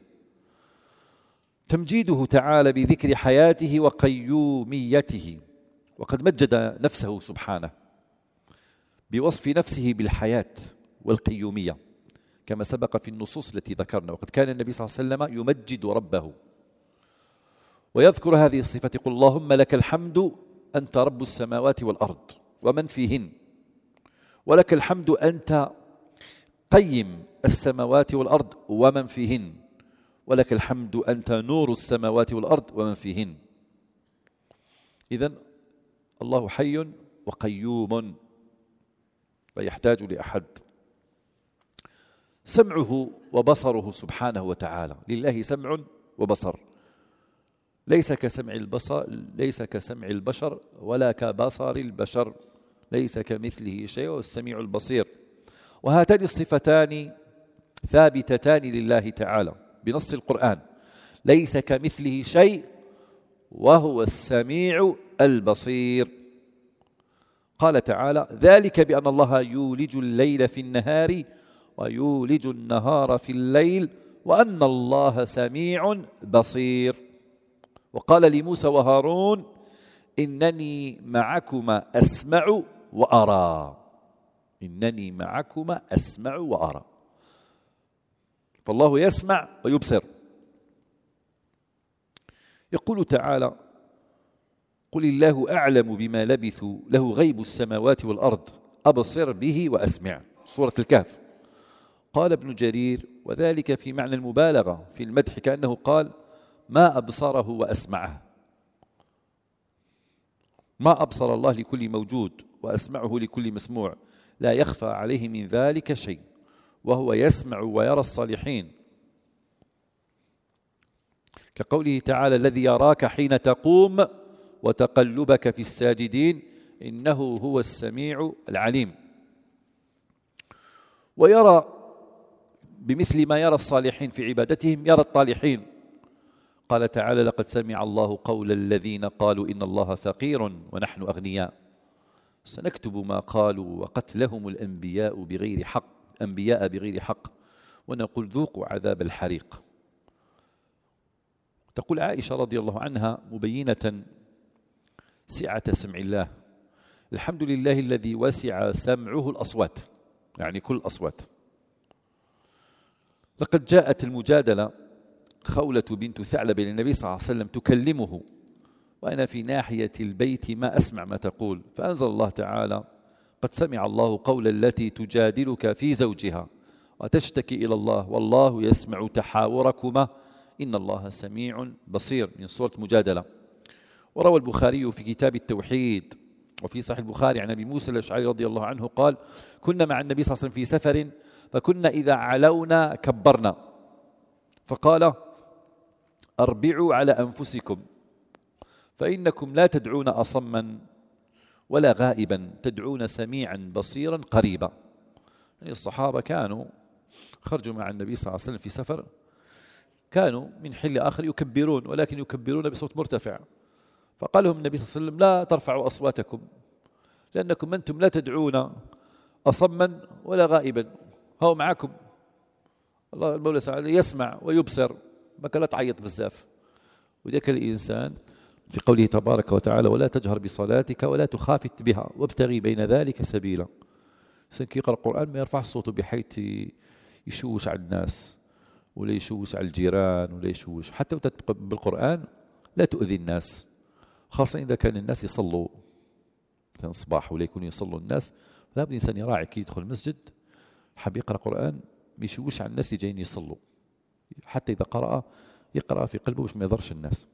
تمجيده تعالى بذكر حياته وقيوميته، وقد مجد نفسه سبحانه بوصف نفسه بالحياة والقيومية كما سبق في النصوص التي ذكرنا. وقد كان النبي صلى الله عليه وسلم يمجد ربه ويذكر هذه الصفة: يقول: اللهم لك الحمد أنت رب السماوات والأرض ومن فيهن، ولك الحمد أنت قيم السماوات والأرض ومن فيهن، ولك الحمد أنت نور السماوات والأرض ومن فيهن. إذن الله حي وقيوم لا يحتاج لأحد. سمعه وبصره سبحانه وتعالى، لله سمع وبصر، ليس كسمع البشر ولا كبصر البشر، ليس كمثله شيء، والسميع البصير. وهاتان الصفتان ثابتتان لله تعالى بنص القرآن: ليس كمثله شيء وهو السميع البصير. قال تعالى: ذلك بأن الله يولج الليل في النهار ويولج النهار في الليل وأن الله سميع بصير. وقال لموسى وهارون: إنني معكما أسمع وأرى. إنني معكما أسمع وأرى. فالله يسمع ويبصر. يقول تعالى: قل الله أعلم بما لبثوا له غيب السماوات والأرض أبصر به وأسمع. سورة الكهف. قال ابن جرير: وذلك في معنى المبالغة في المدح، كأنه قال: ما أبصره وأسمعه. ما أبصر الله لكل موجود وأسمعه لكل مسموع، لا يخفى عليه من ذلك شيء، وهو يسمع ويرى الصالحين، كقوله تعالى: الذي يراك حين تقوم وتقلبك في الساجدين إنه هو السميع العليم. ويرى بمثل ما يرى الصالحين في عبادتهم يرى الطالحين. قال تعالى: لقد سمع الله قول الذين قالوا إن الله فقير ونحن أغنياء سنكتب ما قالوا وقتلهم الأنبياء بغير حق ونقول ذوقوا عذاب الحريق. تقول عائشة رضي الله عنها مبينة سعة سمع الله: الحمد لله الذي وسع سمعه الأصوات، يعني كل الأصوات. لقد جاءت المجادلة خولة بنت ثعلب للنبي صلى الله عليه وسلم تكلمه وأنا في ناحية البيت ما أسمع ما تقول، فأنزل الله تعالى: قد سمع الله قول التي تجادلك في زوجها وتشتكي إلى الله والله يسمع تحاوركما إن الله سميع بصير، من سورة المجادلة. وروى البخاري في كتاب التوحيد وفي صحيح البخاري عن أبي موسى الأشعري رضي الله عنه قال: كنا مع النبي صلى الله عليه وسلم في سفر فكنا إذا علونا كبرنا، فقال: أربعوا على أنفسكم فإنكم لا تدعون أصما ولا غائبا، تدعون سميعا بصيرا قريبا. يعني الصحابة كانوا خرجوا مع النبي صلى الله عليه وسلم في سفر، كانوا من حين لآخر يكبرون، ولكن يكبرون بصوت مرتفع، فقال لهم النبي صلى الله عليه وسلم: لا ترفعوا أصواتكم لأنكم أنتم لا تدعون أصما ولا غائبا، هو معكم الله المولى سبحانه يسمع ويبصر، ما كان لا تعيط بزاف. وذاك الإنسان في قوله تبارك وتعالى: ولا تجهر بصلاتك ولا تخافت بها وابتغي بين ذلك سبيلا. الإنسان كي يقرأ القرآن ما يرفعش صوته بحيث يشوش على الناس ولا يشوش على الجيران ولا يشوش، حتى بالقرآن لا تؤذي الناس، خاصة إذا كان الناس يصلوا كان صباح ولا يكونوا يصلوا الناس، لا بد الإنسان يراعي كي يدخل المسجد حاب يقرأ قرآن ما يشوش على الناس اللي جايين يصلوا، حتى إذا قرأ يقرأ في قلبه باش ما يضرش الناس.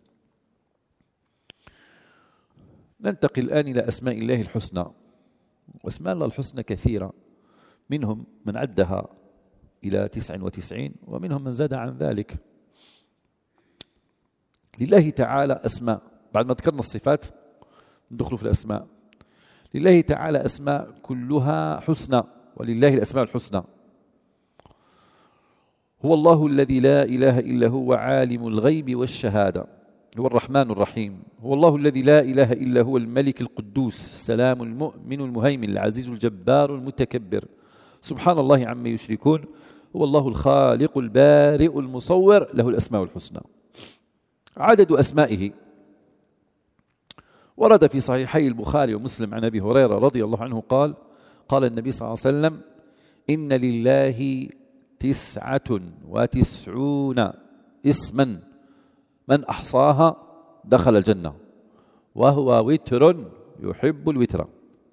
ننتقل الآن إلى أسماء الله الحسنى. وأسماء الله الحسنى كثيرة، منهم من عدها إلى 99 ومنهم من زاد عن ذلك. لله تعالى أسماء، بعد ما ذكرنا الصفات ندخل في الأسماء. لله تعالى أسماء كلها حسنى، ولله الأسماء الحسنى. هو الله الذي لا إله إلا هو عالم الغيب والشهادة، هو الرحمن الرحيم. هو الله الذي لا إله إلا هو الملك القدوس السلام المؤمن المهيمن العزيز الجبار المتكبر، سبحان الله عما يشركون. هو الله الخالق البارئ المصور، له الأسماء الحسنى. عدد أسمائه ورد في صحيحي البخاري ومسلم عن أبي هريرة رضي الله عنه قال: قال النبي صلى الله عليه وسلم: إن لله 99 اسما من أحصاها دخل الجنة وهو وتر يحب الوتر.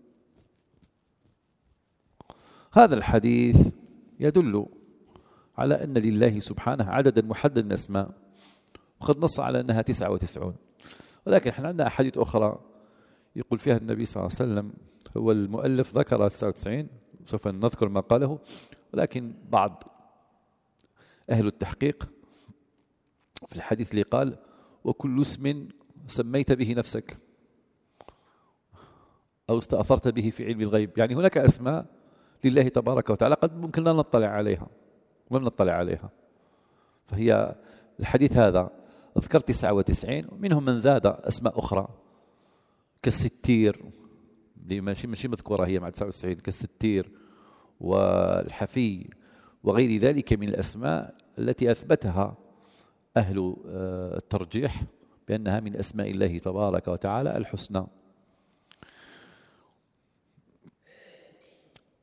هذا الحديث يدل على أن لله سبحانه عددا محددا من الأسماء، وقد نص على أنها 99، ولكن احنا عندنا أحاديث أخرى يقول فيها النبي صلى الله عليه وسلم، هو المؤلف ذكر 99 سوف نذكر ما قاله، ولكن بعض أهل التحقيق في الحديث اللي قال: وكل اسم سميت به نفسك أو استأثرت به في علم الغيب. يعني هناك أسماء لله تبارك وتعالى قد ممكن لا نطلع عليها ولم نطلع عليها، فهي الحديث هذا أذكر 99 ومنهم من زاد أسماء أخرى كالستير، ماشي مذكورة هي مع 99، كالستير والحفي وغير ذلك من الأسماء التي أثبتها أهل الترجيح بأنها من أسماء الله تبارك وتعالى الحسنى.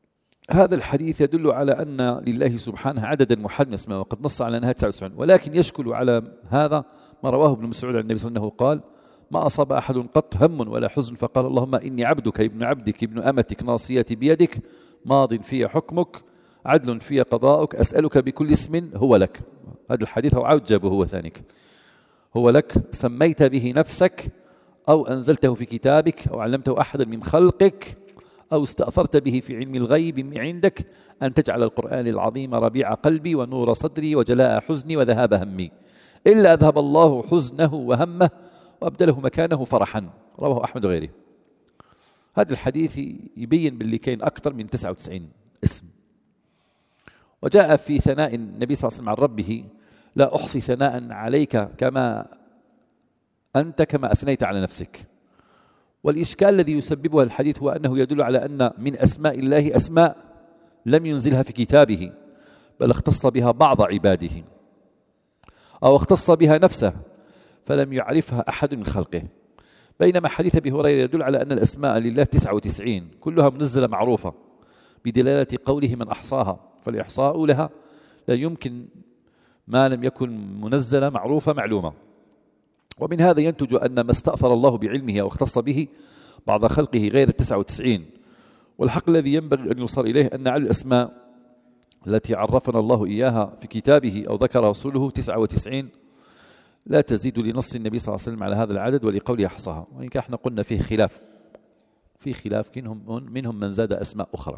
هذا الحديث يدل على أن لله سبحانه عددا محددا من الأسماء، وقد نص على أنها 99، ولكن يشكل على هذا ما رواه ابن مسعود عن النبي صلى الله عليه وسلم قال: ما أصاب أحد قط هم ولا حزن فقال اللهم إني عبدك ابن عبدك ابن أمتك ناصيتي بيدك ماض في حكمك عدل في قضاؤك أسألك بكل اسم هو لك. هذا الحديث هو عجب هو ثانيك، هو لك سميت به نفسك أو أنزلته في كتابك أو علمته أحدا من خلقك أو استأثرت به في علم الغيب عندك أن تجعل القرآن العظيم ربيع قلبي ونور صدري وجلاء حزني وذهاب همي، إلا أذهب الله حزنه وهمه وأبدله مكانه فرحا. رواه أحمد وغيره. هذا الحديث يبين باللي كاين أكثر من 99 اسم. وجاء في ثناء النبي صلى الله عليه وسلم عن ربه: لا أحصي ثناء عليك كما أنت كما أثنيت على نفسك. والإشكال الذي يسببها الحديث هو أنه يدل على أن من أسماء الله أسماء لم ينزلها في كتابه، بل اختص بها بعض عباده أو اختص بها نفسه فلم يعرفها أحد من خلقه. بينما حديث أبي هريرة يدل على أن الأسماء لله 99 كلها منزلة معروفة بدلالة قوله من أحصاها، فالإحصاء لها لا يمكن ما لم يكن منزلة معروفة معلومة. ومن هذا ينتج أن ما استأثر الله بعلمه أو اختص به بعض خلقه غير 99. والحق الذي ينبغي أن يوصل إليه أن على الأسماء التي عرفنا الله إياها في كتابه أو ذكر رسوله 99 لا تزيد لنص النبي صلى الله عليه وسلم على هذا العدد ولقوله أحصاها، وإن كان احنا قلنا فيه خلاف منهم من زاد أسماء أخرى.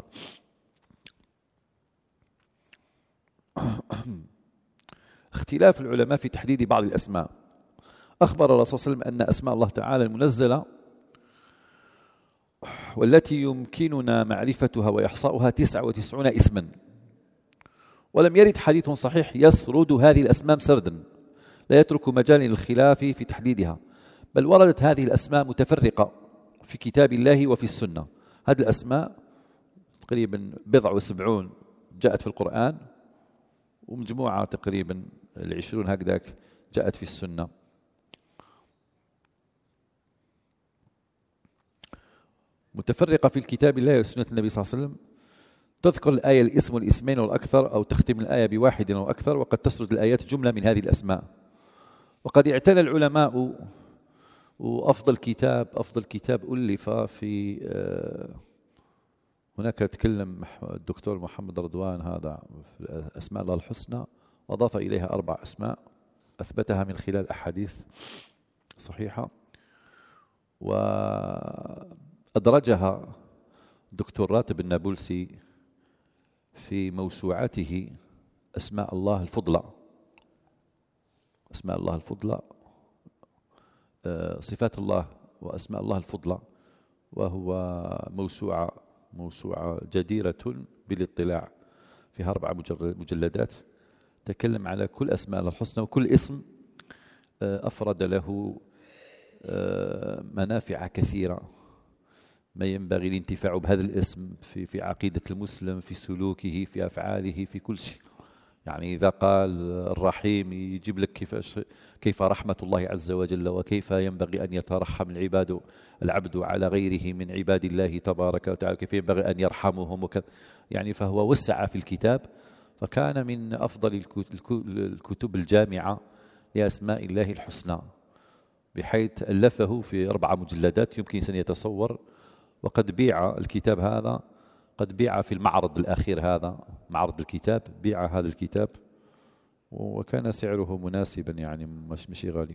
اختلاف العلماء في تحديد بعض الأسماء. أخبر الرسول صلى الله عليه وسلم أن أسماء الله تعالى المنزلة والتي يمكننا معرفتها وإحصاؤها 99 اسما، ولم يرد حديث صحيح يسرد هذه الأسماء سردا لا يترك مجال للخلاف في تحديدها، بل وردت هذه الأسماء متفرقة في كتاب الله وفي السنة. هذه الأسماء تقريبا 70 جاءت في القرآن، ومجموعة تقريبا 20 هكذاك جاءت في السنة. متفرقة في الكتاب الله وسنة النبي صلى الله عليه وسلم، تذكر الآية الاسم والاسمين والأكثر، أو تختم الآية بواحد أو أكثر، وقد تسرد الآيات جملة من هذه الأسماء. وقد اعتنى العلماء وأفضل كتاب ألف في هناك تكلم الدكتور محمد رضوان هذا في أسماء الله الحسنى، وأضاف إليها 4 أسماء أثبتها من خلال أحاديث صحيحة، وأدرجها الدكتور راتب النابلسي في موسوعته أسماء الله الفضلى. أسماء الله الفضلى، صفات الله وأسماء الله الفضلى، وهو موسوعة جديرة بالاطلاع، فيها 4 مجلدات تكلم على كل أسماء الله الحسنى، وكل اسم أفرد له منافع كثيرة، ما ينبغي الانتفاع بهذا الاسم في عقيدة المسلم، في سلوكه، في أفعاله، في كل شيء. يعني إذا قال الرحيم يجيب لك كيف رحمة الله عز وجل، وكيف ينبغي أن يترحم العبد على غيره من عباد الله تبارك وتعالى، كيف ينبغي أن يرحمهم وكذا. يعني فهو وسع في الكتاب، فكان من أفضل الكتب الجامعة لأسماء الله الحسنى، بحيث ألفه في 4 مجلدات يمكن أن يتصور. وقد بيع الكتاب هذا، قد بيع في المعرض الأخير هذا، معرض الكتاب، بيع هذا الكتاب وكان سعره مناسبا، يعني مش غالي.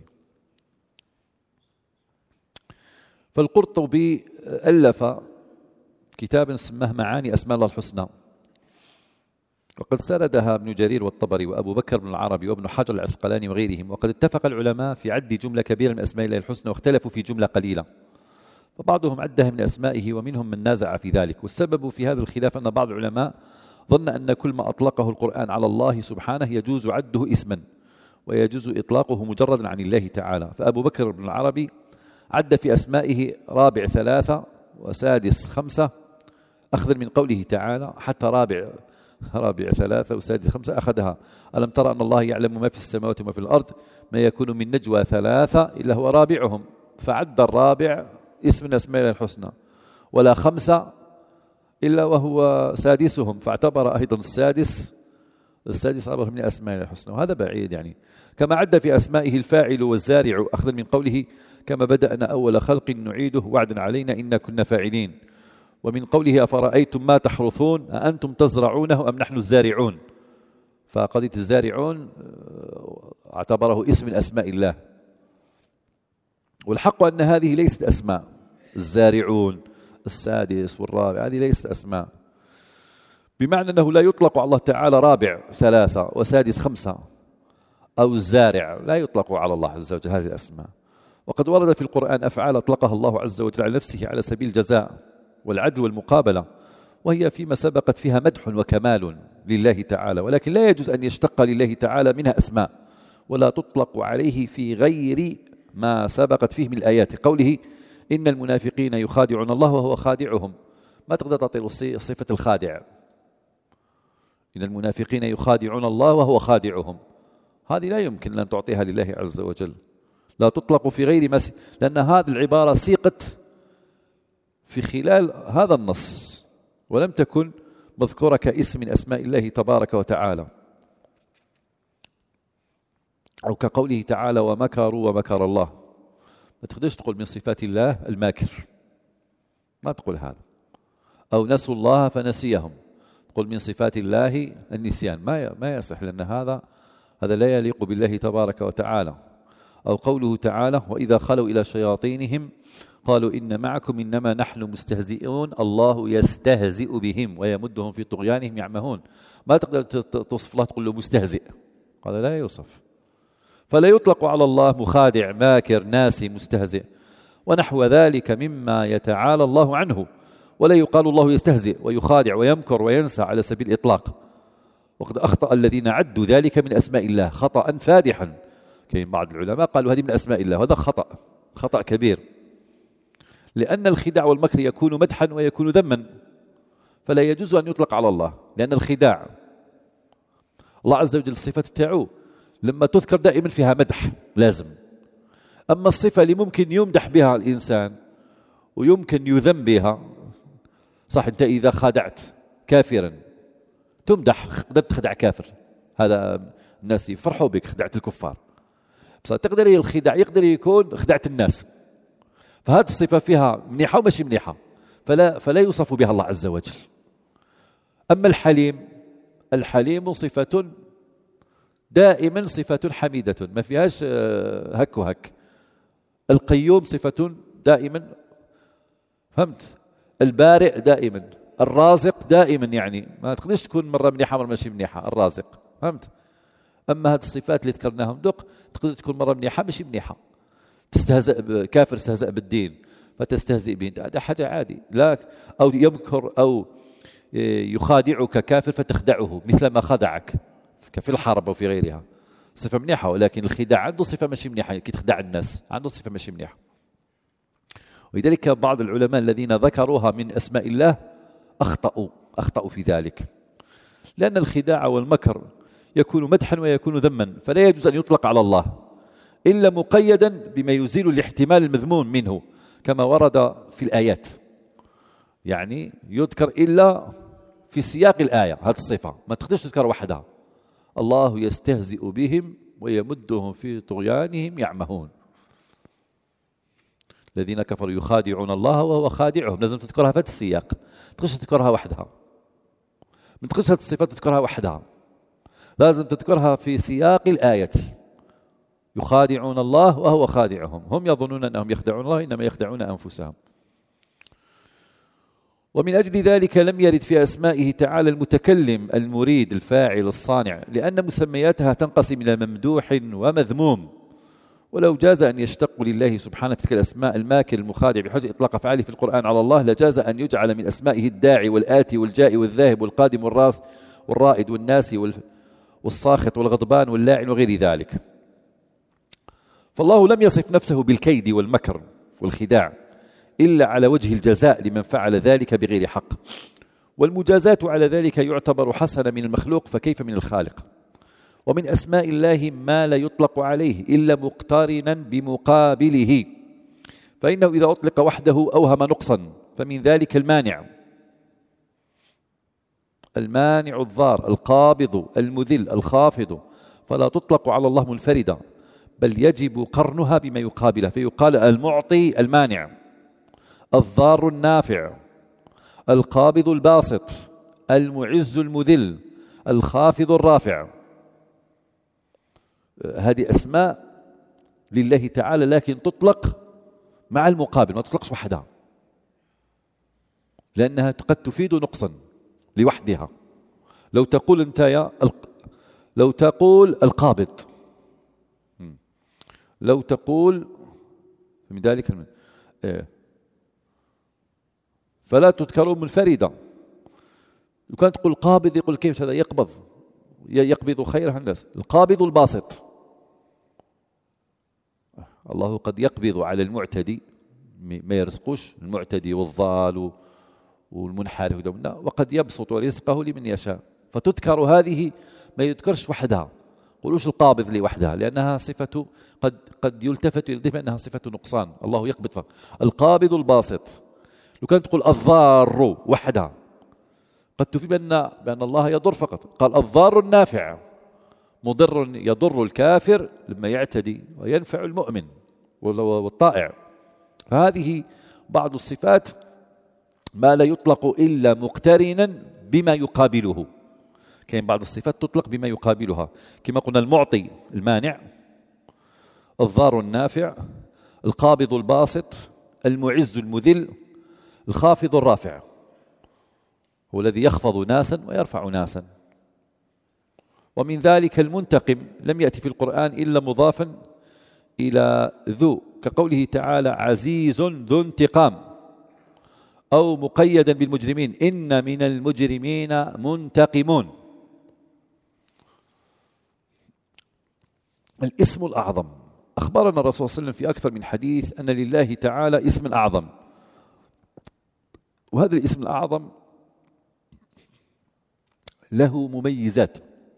فالقرطبي ألف كتابا سماه معاني أسماء الله الحسنى، وقد سردها ابن جرير والطبري وأبو بكر بن العربي وابن حجر العسقلاني وغيرهم. وقد اتفق العلماء في عد جملة كبيرة من أسماء الله الحسنى، واختلفوا في جملة قليلة، فبعضهم عدها من أسمائه ومنهم من نازع في ذلك. والسبب في هذا الخلاف أن بعض العلماء ظن أن كل ما أطلقه القرآن على الله سبحانه يجوز عده اسما، ويجوز إطلاقه مجردا عن الله تعالى. فأبو بكر بن العربي عد في أسمائه رابع 3 وسادس 5، أخذا من قوله تعالى حتى رابع 3 وسادس 5 أخذها. ألم ترى أن الله يعلم ما في السماوات وما في الأرض، ما يكون من نجوى 3 إلا هو رابعهم، فعد الرابع اسم من أسماء الله الحسنى، ولا 5 إلا وهو سادسهم، فاعتبر أيضا السادس أمر من أسماء الحسنى، وهذا بعيد يعني. كما عد في أسمائه الفاعل والزارع، أخذا من قوله كما بدأنا أول خلق نعيده وعدا علينا إنا كنا فاعلين. ومن قوله أفرأيتم ما تحرثون أأنتم تزرعونه أم نحن الزارعون، فقضية الزارعون اعتبره اسم من أسماء الله. والحق أن هذه ليست أسماء، الزارعون السادس والرابع هذه ليست أسماء، بمعنى أنه لا يطلق على الله تعالى رابع 3 وسادس 5 أو الزارع، لا يطلق على الله عز وجل هذه الأسماء. وقد ورد في القرآن أفعال أطلقها الله عز وجل على نفسه على سبيل الجزاء والعدل والمقابلة، وهي فيما سبقت فيها مدح وكمال لله تعالى، ولكن لا يجوز أن يشتق لله تعالى منها أسماء ولا تطلق عليه في غير ما سبقت فيه من الآيات. قوله إن المنافقين يخادعون الله وهو خادعهم، ما تقدر تعطي صفة الخادع. إن المنافقين يخادعون الله وهو خادعهم، هذه لا يمكن أن تعطيها لله عز وجل، لا تطلق في غير ما لأن هذه العبارة سيقت في خلال هذا النص ولم تكن مذكورة كاسم من أسماء الله تبارك وتعالى. أو كقوله تعالى ومكروا ومكر الله، ما تقدرش تقول من صفات الله الماكر، ما تقول هذا. أو نسوا الله فنسيهم، تقول من صفات الله النسيان، ما يصح، لأن هذا لا يليق بالله تبارك وتعالى. أو قوله تعالى وإذا خلوا إلى شياطينهم قالوا إن معكم إنما نحن مستهزئون الله يستهزئ بهم ويمدهم في طغيانهم يعمهون، ما تقدر توصف الله تقول له مستهزئ، هذا لا يوصف. فلا يطلق على الله مخادع ماكر ناسي مستهزئ ونحو ذلك مما يتعالى الله عنه، ولا يقال الله يستهزئ ويخادع ويمكر وينسى على سبيل الإطلاق. وقد أخطأ الذين عدوا ذلك من أسماء الله خطأ فادحا، كاين بعض العلماء قالوا هذه من أسماء الله، وهذا خطأ كبير، لأن الخداع والمكر يكون مدحا ويكون ذما، فلا يجوز أن يطلق على الله، لأن الخداع الله عز وجل الصفة تاعو لما تذكر دائما فيها مدح لازم. أما الصفة اللي ممكن يمدح بها الإنسان ويمكن يذم بها، صح، أنت إذا خدعت كافرا تمدح، قدرت تخدع كافر، هذا الناس يفرحوا بك، خدعت الكفار. بس تقدر الخداع يقدر يكون خدعت الناس، فهذه الصفة فيها منيحة وماشي منيحة، فلا يوصف بها الله عز وجل. أما الحليم صفة دائما صفة حميدة ما فيهاش هك وهك. القيوم صفة دائما، فهمت؟ البارئ دائما، الرازق دائما، يعني ما تقدرش تكون مرة منيحة مرة ماشي منيحة الرازق، فهمت؟ أما هذه الصفات اللي ذكرناهم دوق تقدر تكون مرة منيحة ماشي منيحة. تستهزأ كافر استهزأ بالدين فتستهزئ به، هذا حاجة عادي. لا، أو يمكر أو يخادعك كافر فتخدعه مثل ما خدعك في الحرب وفي غيرها، صفة منيحة. ولكن الخداع عنده صفة ماشي منيحة، كي تخدع الناس عنده صفة ماشي منيحة. ولذلك بعض العلماء الذين ذكروها من أسماء الله أخطأوا في ذلك، لأن الخداع والمكر يكون مدحا ويكون ذما، فلا يجوز أن يطلق على الله إلا مقيدا بما يزيل الاحتمال المذموم منه، كما ورد في الآيات، يعني يذكر إلا في سياق الآية. هذه الصفة ما تقدرش تذكر وحدها، الله يستهزئ بهم ويمدهم في طغيانهم يعمهون. الذين كفروا يخادعون الله وهو خادعهم، لازم تذكرها في هذا السياق، ما تقدرش تذكرها وحدها، ما تقدرش هذه الصفات تذكرها وحدها، لازم تذكرها في سياق الآية. يخادعون الله وهو خادعهم، هم يظنون أنهم يخدعون الله إنما يخدعون أنفسهم. ومن أجل ذلك لم يرد في أسمائه تعالى المتكلم المريد الفاعل الصانع، لأن مسمياتها تنقسم إلى ممدوح ومذموم. ولو جاز أن يشتق لله سبحانه تلك الأسماء الماكر المخادع بحجة إطلاق أفعاله في القرآن على الله، لجاز أن يجعل من أسمائه الداعي والآتي والجائي والذاهب والقادم والرائد والناسي والساخط والغضبان واللاعن وغير ذلك. فالله لم يصف نفسه بالكيد والمكر والخداع إلا على وجه الجزاء لمن فعل ذلك بغير حق، والمجازاة على ذلك يعتبر حسنا من المخلوق فكيف من الخالق. ومن أسماء الله ما لا يطلق عليه إلا مقترنا بمقابله، فإنه إذا أطلق وحده أوهم نقصا، فمن ذلك المانع المانع الضار القابض المذل الخافض، فلا تطلق على الله منفردة، بل يجب قرنها بما يقابلها، فيقال المعطي المانع، الضار النافع، القابض الباسط، المعز المذل، الخافض الرافع. هذه أسماء لله تعالى، لكن تطلق مع المقابل، ما تطلقش وحدها، لأنها قد تفيد نقصا لوحدها. لو تقول أنت لو تقول القابض، لو تقول من ذلك فلا تذكر منفردة. لو كانت تقول قابض يقول كيف هذا يقبض خير الناس. القابض الباسط، الله قد يقبض على المعتدي ما يرزقوش المعتدي والضال والمنحرف، وقد يبسط رزقه لمن يشاء، فتذكر هذه، ما يذكرش وحدها. قولوش القابض لي وحدها، لأنها صفة قد يلتفت إلى بأنها صفة نقصان، الله يقبض. القابض الباسط. لو كانت تقول الضار وحدها قد تفيد بأن الله يضر فقط. قال الضار النافع، مضر يضر الكافر لما يعتدي وينفع المؤمن والطائع. فهذه بعض الصفات ما لا يطلق إلا مقترنا بما يقابله. كاين بعض الصفات تطلق بما يقابلها، كما قلنا المعطي المانع، الضار النافع، القابض الباسط، المعز المذل، الخافض الرافع، هو الذي يخفض ناسا ويرفع ناسا. ومن ذلك المنتقم، لم يأتي في القرآن إلا مضافا إلى ذو، كقوله تعالى عزيز ذو انتقام، أو مقيدا بالمجرمين إن من المجرمين منتقمون. الاسم الأعظم، أخبرنا الرسول صلى الله عليه وسلم في أكثر من حديث أن لله تعالى اسم أعظم، وهذا الاسم الأعظم له مميزات،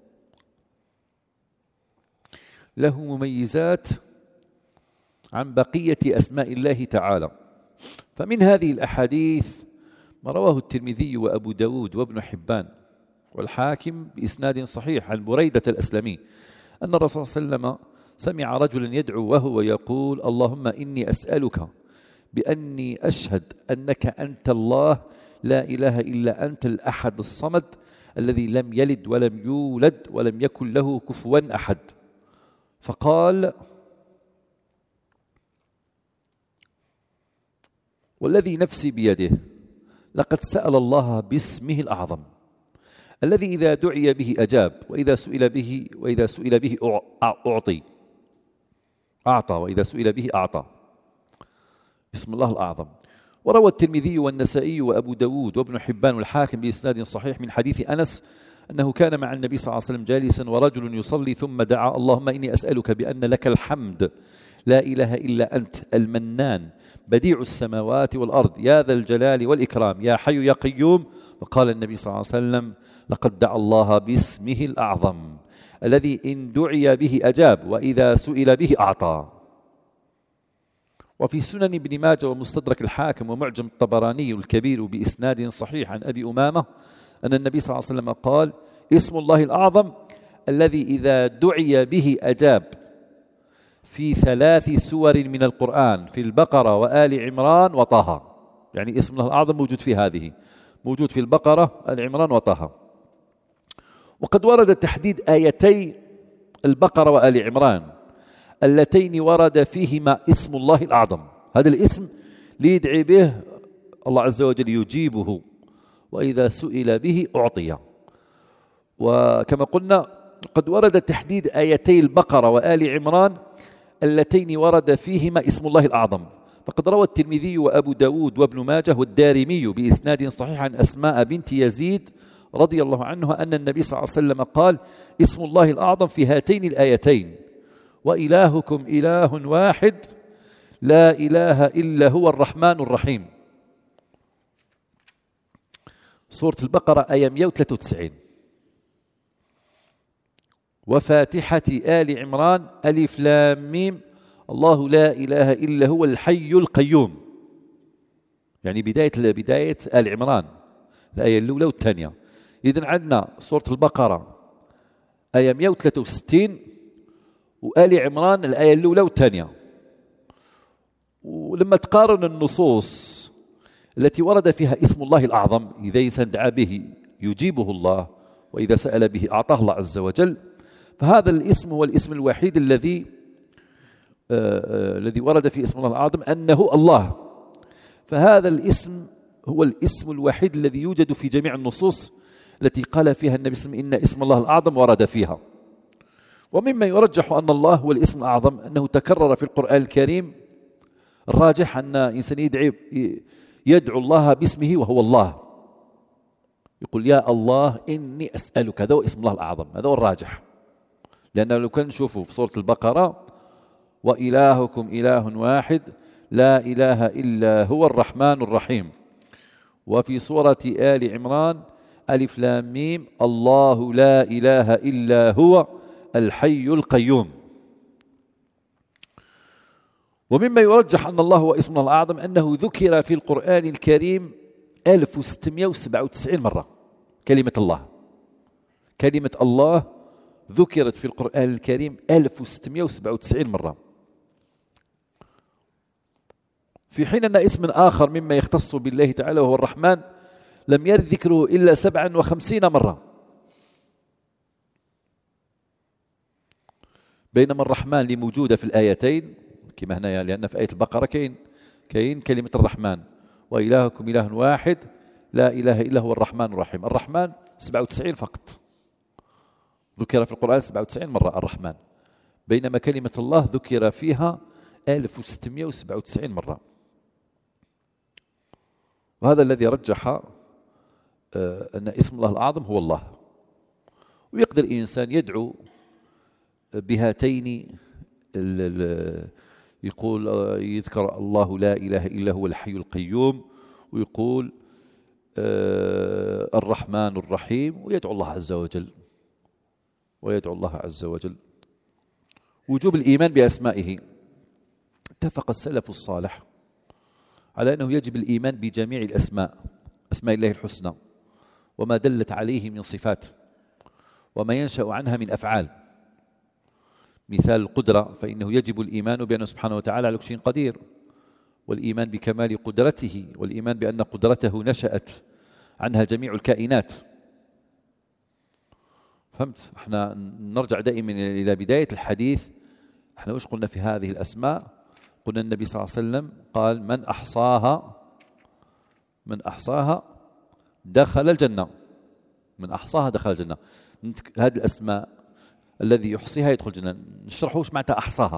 له مميزات عن بقية أسماء الله تعالى. فمن هذه الأحاديث ما رواه الترمذي وأبو داود وابن حبان والحاكم بإسناد صحيح عن بريدة الأسلمي أن الرسول صلى الله عليه وسلم سمع رجلا يدعو وهو يقول اللهم إني أسألك بأني أشهد أنك أنت الله لا إله إلا أنت الأحد الصمد الذي لم يلد ولم يولد ولم يكن له كفوا أحد. فقال والذي نفسي بيده لقد سأل الله باسمه الأعظم الذي إذا دعي به أجاب وإذا سئل به أعطى وإذا سئل به أعطى. اسم الله الأعظم. وروى الترمذي والنسائي وأبو داود وابن حبان والحاكم بإسناد صحيح من حديث أنس أنه كان مع النبي صلى الله عليه وسلم جالسا ورجل يصلي ثم دعا اللهم إني أسألك بأن لك الحمد لا إله إلا أنت المنان بديع السماوات والأرض يا ذا الجلال والإكرام يا حي يا قيوم. وقال النبي صلى الله عليه وسلم لقد دعا الله باسمه الأعظم الذي إن دعي به أجاب وإذا سئل به أعطى. وفي سنن ابن ماجه ومستدرك الحاكم ومعجم الطبراني الكبير بإسناد صحيح عن أبي أمامة أن النبي صلى الله عليه وسلم قال اسم الله الأعظم الذي إذا دعي به أجاب في 3 سور من القرآن في البقرة وآل عمران وطه. يعني اسم الله الأعظم موجود في هذه، موجود في البقرة آل عمران وطه. وقد ورد تحديد آيتي البقرة وآل عمران اللتين ورد فيهما اسم الله الأعظم. هذا الاسم ليدعي به الله عز وجل يجيبه وإذا سئل به أعطي. وكما قلنا قد ورد تحديد آيتي البقرة وآل عمران اللتين ورد فيهما اسم الله الأعظم. فقد روى الترمذي وأبو داود وابن ماجه والدارمي بإسناد صحيح عن أسماء بنت يزيد رضي الله عنها أن النبي صلى الله عليه وسلم قال اسم الله الأعظم في هاتين الآيتين وإلهكم إله واحد لا إله إلا هو الرحمن الرحيم. سورة البقرة آية 193. وفاتحة آل عمران ألف لام ميم الله لا إله إلا هو الحي القيوم. يعني بداية آل عمران الآية الأولى والثانية. إذن عندنا سورة البقرة آية 163 وآل عمران الآية الأولى والثانية. ولما تقارن النصوص التي ورد فيها اسم الله الأعظم، إذا إنسان دعا به يجيبه الله، وإذا سأل به أعطاه الله عز وجل، فهذا الاسم هو الاسم الوحيد الذي ورد في اسم الله الأعظم أنه الله. فهذا الاسم هو الاسم الوحيد الذي يوجد في جميع النصوص التي قال فيها النبي صلى الله عليه وسلم إن اسم الله الأعظم ورد فيها. ومما يرجح أن الله هو الاسم الأعظم أنه تكرر في القرآن الكريم. الراجح أن إنسان يدعو الله باسمه وهو الله، يقول يا الله إني أسألك، هذا هو اسم الله الأعظم، هذا هو الراجح. لأنه لو كان نشوفه في سورة البقرة وإلهكم إله واحد لا إله إلا هو الرحمن الرحيم، وفي سورة آل عمران ألف لام ميم الله لا إله إلا هو الحي القيوم. ومما يرجح أن الله هو اسم الله الأعظم أنه ذكر في القرآن الكريم 1697 مرة. كلمة الله ذكرت في القرآن الكريم 1697 مرة، في حين أن اسم آخر مما يختص بالله تعالى وهو الرحمن لم يرد ذكره إلا 57 مرة. بينما الرحمن اللي موجودة في الآيتين كما هنا، لأن في آية البقرة كاين كلمة الرحمن وإلهكم إله واحد لا إله إلا هو الرحمن الرحيم. الرحمن 97 فقط ذكر في القرآن 97 مرة الرحمن، بينما كلمة الله ذكر فيها 1697 مرة. وهذا الذي رجح أن اسم الله الأعظم هو الله. ويقدر الإنسان يدعو بهاتين يقول يذكر الله لا إله إلا هو الحي القيوم، ويقول الرحمن الرحيم، ويدعو الله عز وجل. وجوب الإيمان بأسمائه. اتفق السلف الصالح على أنه يجب الإيمان بجميع أسماء الله الحسنى وما دلت عليه من صفات وما ينشأ عنها من أفعال. مثال القدرة، فإنه يجب الإيمان بأنه سبحانه وتعالى على كل شيء قدير، والإيمان بكمال قدرته، والإيمان بأن قدرته نشأت عنها جميع الكائنات. فهمت؟ احنا نرجع دائما إلى بداية الحديث. احنا وش قلنا في هذه الأسماء؟ قلنا النبي صلى الله عليه وسلم قال من أحصاها دخل الجنة. هذه الأسماء الذي يحصيها يدخل الجنة. نشرح وش معنى أحصاها.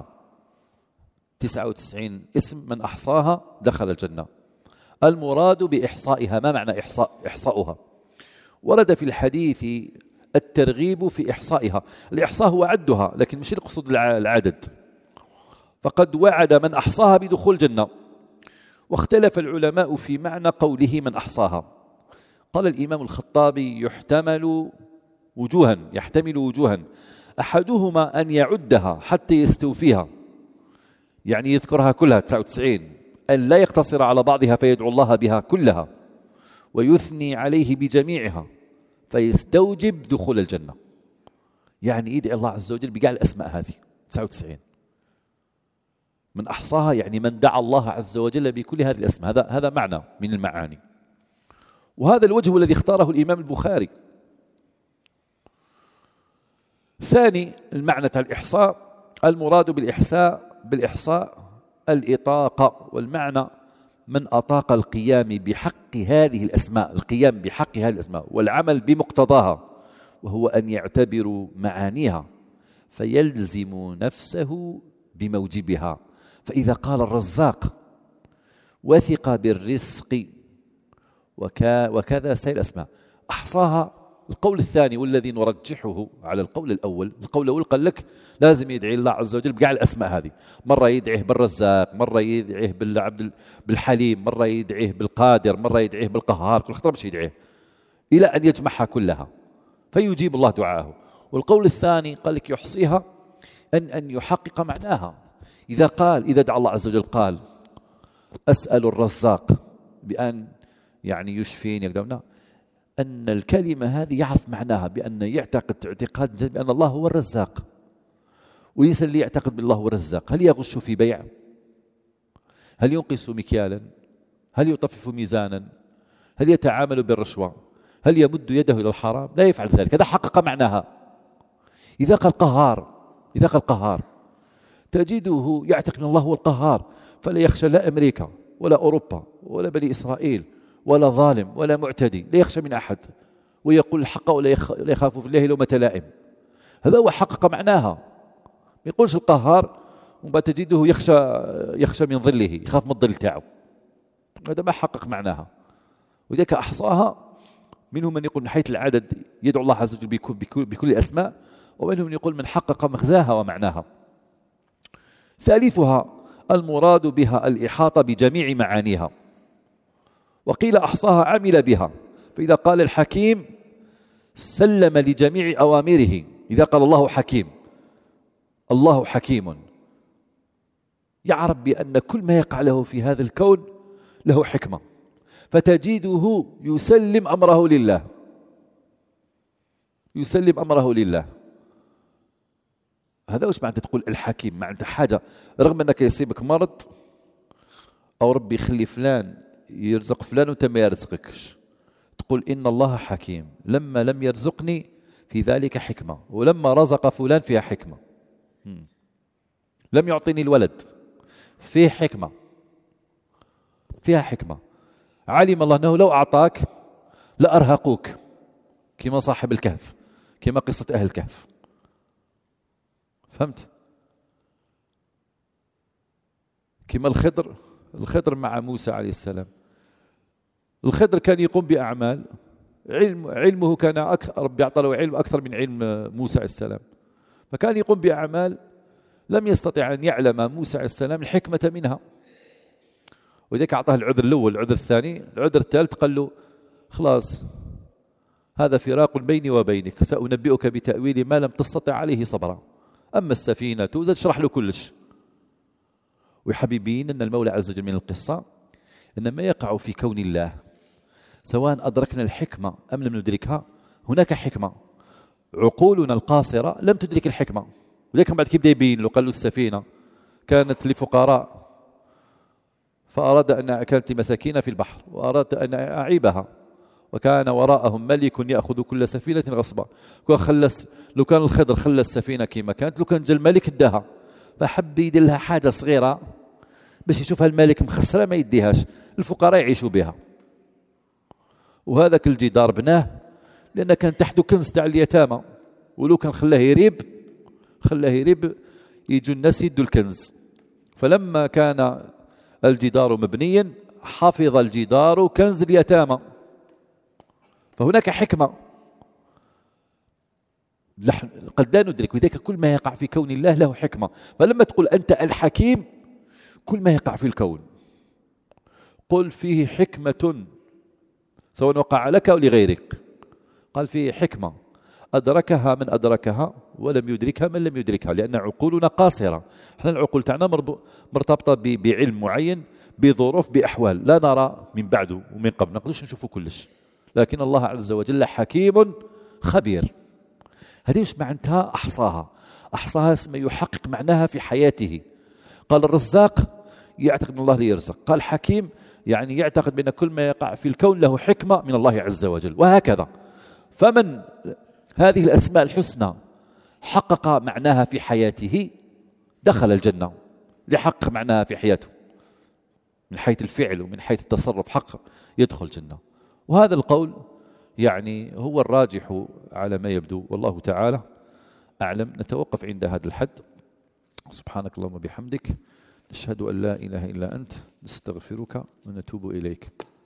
99 اسم، من أحصاها دخل الجنة. المراد بإحصائها، ما معنى إحصاؤها؟ ورد في الحديث الترغيب في إحصائها. الإحصاء هو عدها، لكن مش يقصد العدد. فقد وعد من أحصاها بدخول الجنة. واختلف العلماء في معنى قوله من أحصاها. قال الإمام الخطابي يحتمل وجوها، أحدهما أن يعدها حتى يستوفيها، يعني يذكرها كلها 99، أن لا يقتصر على بعضها فيدعو الله بها كلها ويثني عليه بجميعها فيستوجب دخول الجنة. يعني يدعي الله عز وجل بقاع الأسماء هذه 99. من أحصاها يعني من دعا الله عز وجل بكل هذه الأسماء. هذا معنى من المعاني. وهذا الوجه الذي اختاره الإمام البخاري. ثاني المعنى الإحصاء، المراد بالإحصاء الإطاقة، والمعنى من أطاق القيام بحق هذه الأسماء والعمل بمقتضاها، وهو أن يعتبر معانيها فيلزم نفسه بموجبها. فإذا قال الرزاق وثق بالرزق وكذا سائر الأسماء أحصاها. القول الثاني والذي نرجحه على القول الأول قال لك لازم يدعي الله عز وجل بقاع الأسماء هذه. مرة يدعيه بالرزاق، مرة يدعيه بالحليم، مرة يدعيه بالقادر، مرة يدعيه بالقهار، كل خطرة مش يدعيه إلى أن يجمعها كلها فيجيب الله دعاءه. والقول الثاني قال لك يحصيها أن يحقق معناها. إذا دعا الله عز وجل قال أسأل الرزاق بأن يعني يشفيني، أن الكلمة هذه يعرف معناها، بأن يعتقد اعتقاد بأن الله هو الرزاق، وليس اللي يعتقد بالله هو الرزاق. هل يغش في بيع؟ هل ينقص مكيالا؟ هل يطفف ميزانا؟ هل يتعامل بالرشوة؟ هل يمد يده إلى الحرام؟ لا يفعل ذلك. هذا حقق معناها. إذا قال قهار تجده يعتقد أن الله هو القهار، فلا يخشى لا أمريكا ولا أوروبا ولا بني إسرائيل ولا ظالم ولا معتدي، لا يخشى من أحد، ويقول الحق ولا يخاف في الله لومة لائم. هذا هو حقق معناها. ما يقولش القهار وما تجده يخشى من ظله، يخاف من الظل تاعه. هذا ما حقق معناها. وذلك أحصاها. منهم من يقول من حيث العدد يدعو الله عز وجل بكل الأسماء، ومنهم من يقول من حقق مغزاها ومعناها. ثالثها المراد بها الإحاطة بجميع معانيها، وقيل أحصاها عمل بها. فإذا قال الحكيم سلم لجميع أوامره. إذا قال الله حكيم، الله حكيم، يعرف بأن كل ما يقع له في هذا الكون له حكمة، فتجده يسلم أمره لله، يسلم أمره لله. هذا وش معنى تقول الحكيم؟ معنى حاجة رغم أنك يصيبك مرض أو ربي يخلي فلان يرزق فلان وأنت ما يرزقكش، تقول إن الله حكيم، لما لم يرزقني في ذلك حكمة، ولما رزق فلان فيها حكمة. لم يعطيني الولد فيه حكمة، فيها حكمة. علم الله أنه لو أعطاك لأرهقوك، كما صاحب الكهف، كما قصة أهل الكهف. فهمت؟ كما الخضر مع موسى عليه السلام. الخضر كان يقوم بأعمال، علمه كان ربي أعطى له علم أكثر من علم موسى عليه السلام، فكان يقوم بأعمال لم يستطع أن يعلم موسى عليه السلام الحكمة منها. وذلك أعطاه العذر الأول، العذر الثاني، العذر الثالث قال له خلاص هذا فراق بيني وبينك، سأنبئك بتأويل ما لم تستطع عليه صبرا. أما السفينة تشرح له كلش. وحبيبين أن المولى عز وجل من القصة أن ما يقع في كون الله سواء أدركنا الحكمة أم لم ندركها، هناك حكمة. عقولنا القاصرة لم تدرك الحكمة. وذلك بعد كيف يبين له، قال له السفينة كانت لفقراء فأراد أن كانت مساكين في البحر وأردت أن أعيبها، وكان وراءهم ملك يأخذ كل سفينة غصبا. لو كان الخضر خلى السفينة كما كانت، لو كان جا الملك اداها، فحب يدير لها حاجة صغيرة باش يشوفها الملك مخسرة ما يديهاش، الفقراء يعيشوا بها. وهذاك الجدار بناه لأن كان تحته كنز تاع اليتامى، ولو كان خلاه يريب يجوا الناس يدوا الكنز. فلما كان الجدار مبنيا حفظ الجدار كنز اليتامى. فهناك حكمة قد لا ندرك، وذلك كل ما يقع في كون الله له حكمة. فلما تقول أنت الحكيم، كل ما يقع في الكون قل فيه حكمة سواء وقع لك أو لغيرك. قال فيه حكمة أدركها من أدركها ولم يدركها من لم يدركها، لأن عقولنا قاصرة. احنا العقول تاعنا مرتبطة بعلم معين، بظروف، بأحوال لا نرى من بعده ومن قبل، نقدرش نشوفه كلش. لكن الله عز وجل حكيم خبير. هذه ايش معناتها؟ أحصاها اسمه يحقق معناها في حياته. قال الرزاق يعتقد أن الله ليرزق، قال حكيم يعني يعتقد بأن كل ما يقع في الكون له حكمة من الله عز وجل، وهكذا. فمن هذه الأسماء الحسنى حقق معناها في حياته دخل الجنة، لحقق معناها في حياته من حيث الفعل ومن حيث التصرف، حق يدخل الجنة. وهذا القول يعني هو الراجح على ما يبدو، والله تعالى أعلم. نتوقف عند هذا الحد. سبحانك اللهم وبحمدك، نشهد أن لا إله إلا أنت، نستغفرك ونتوب إليك.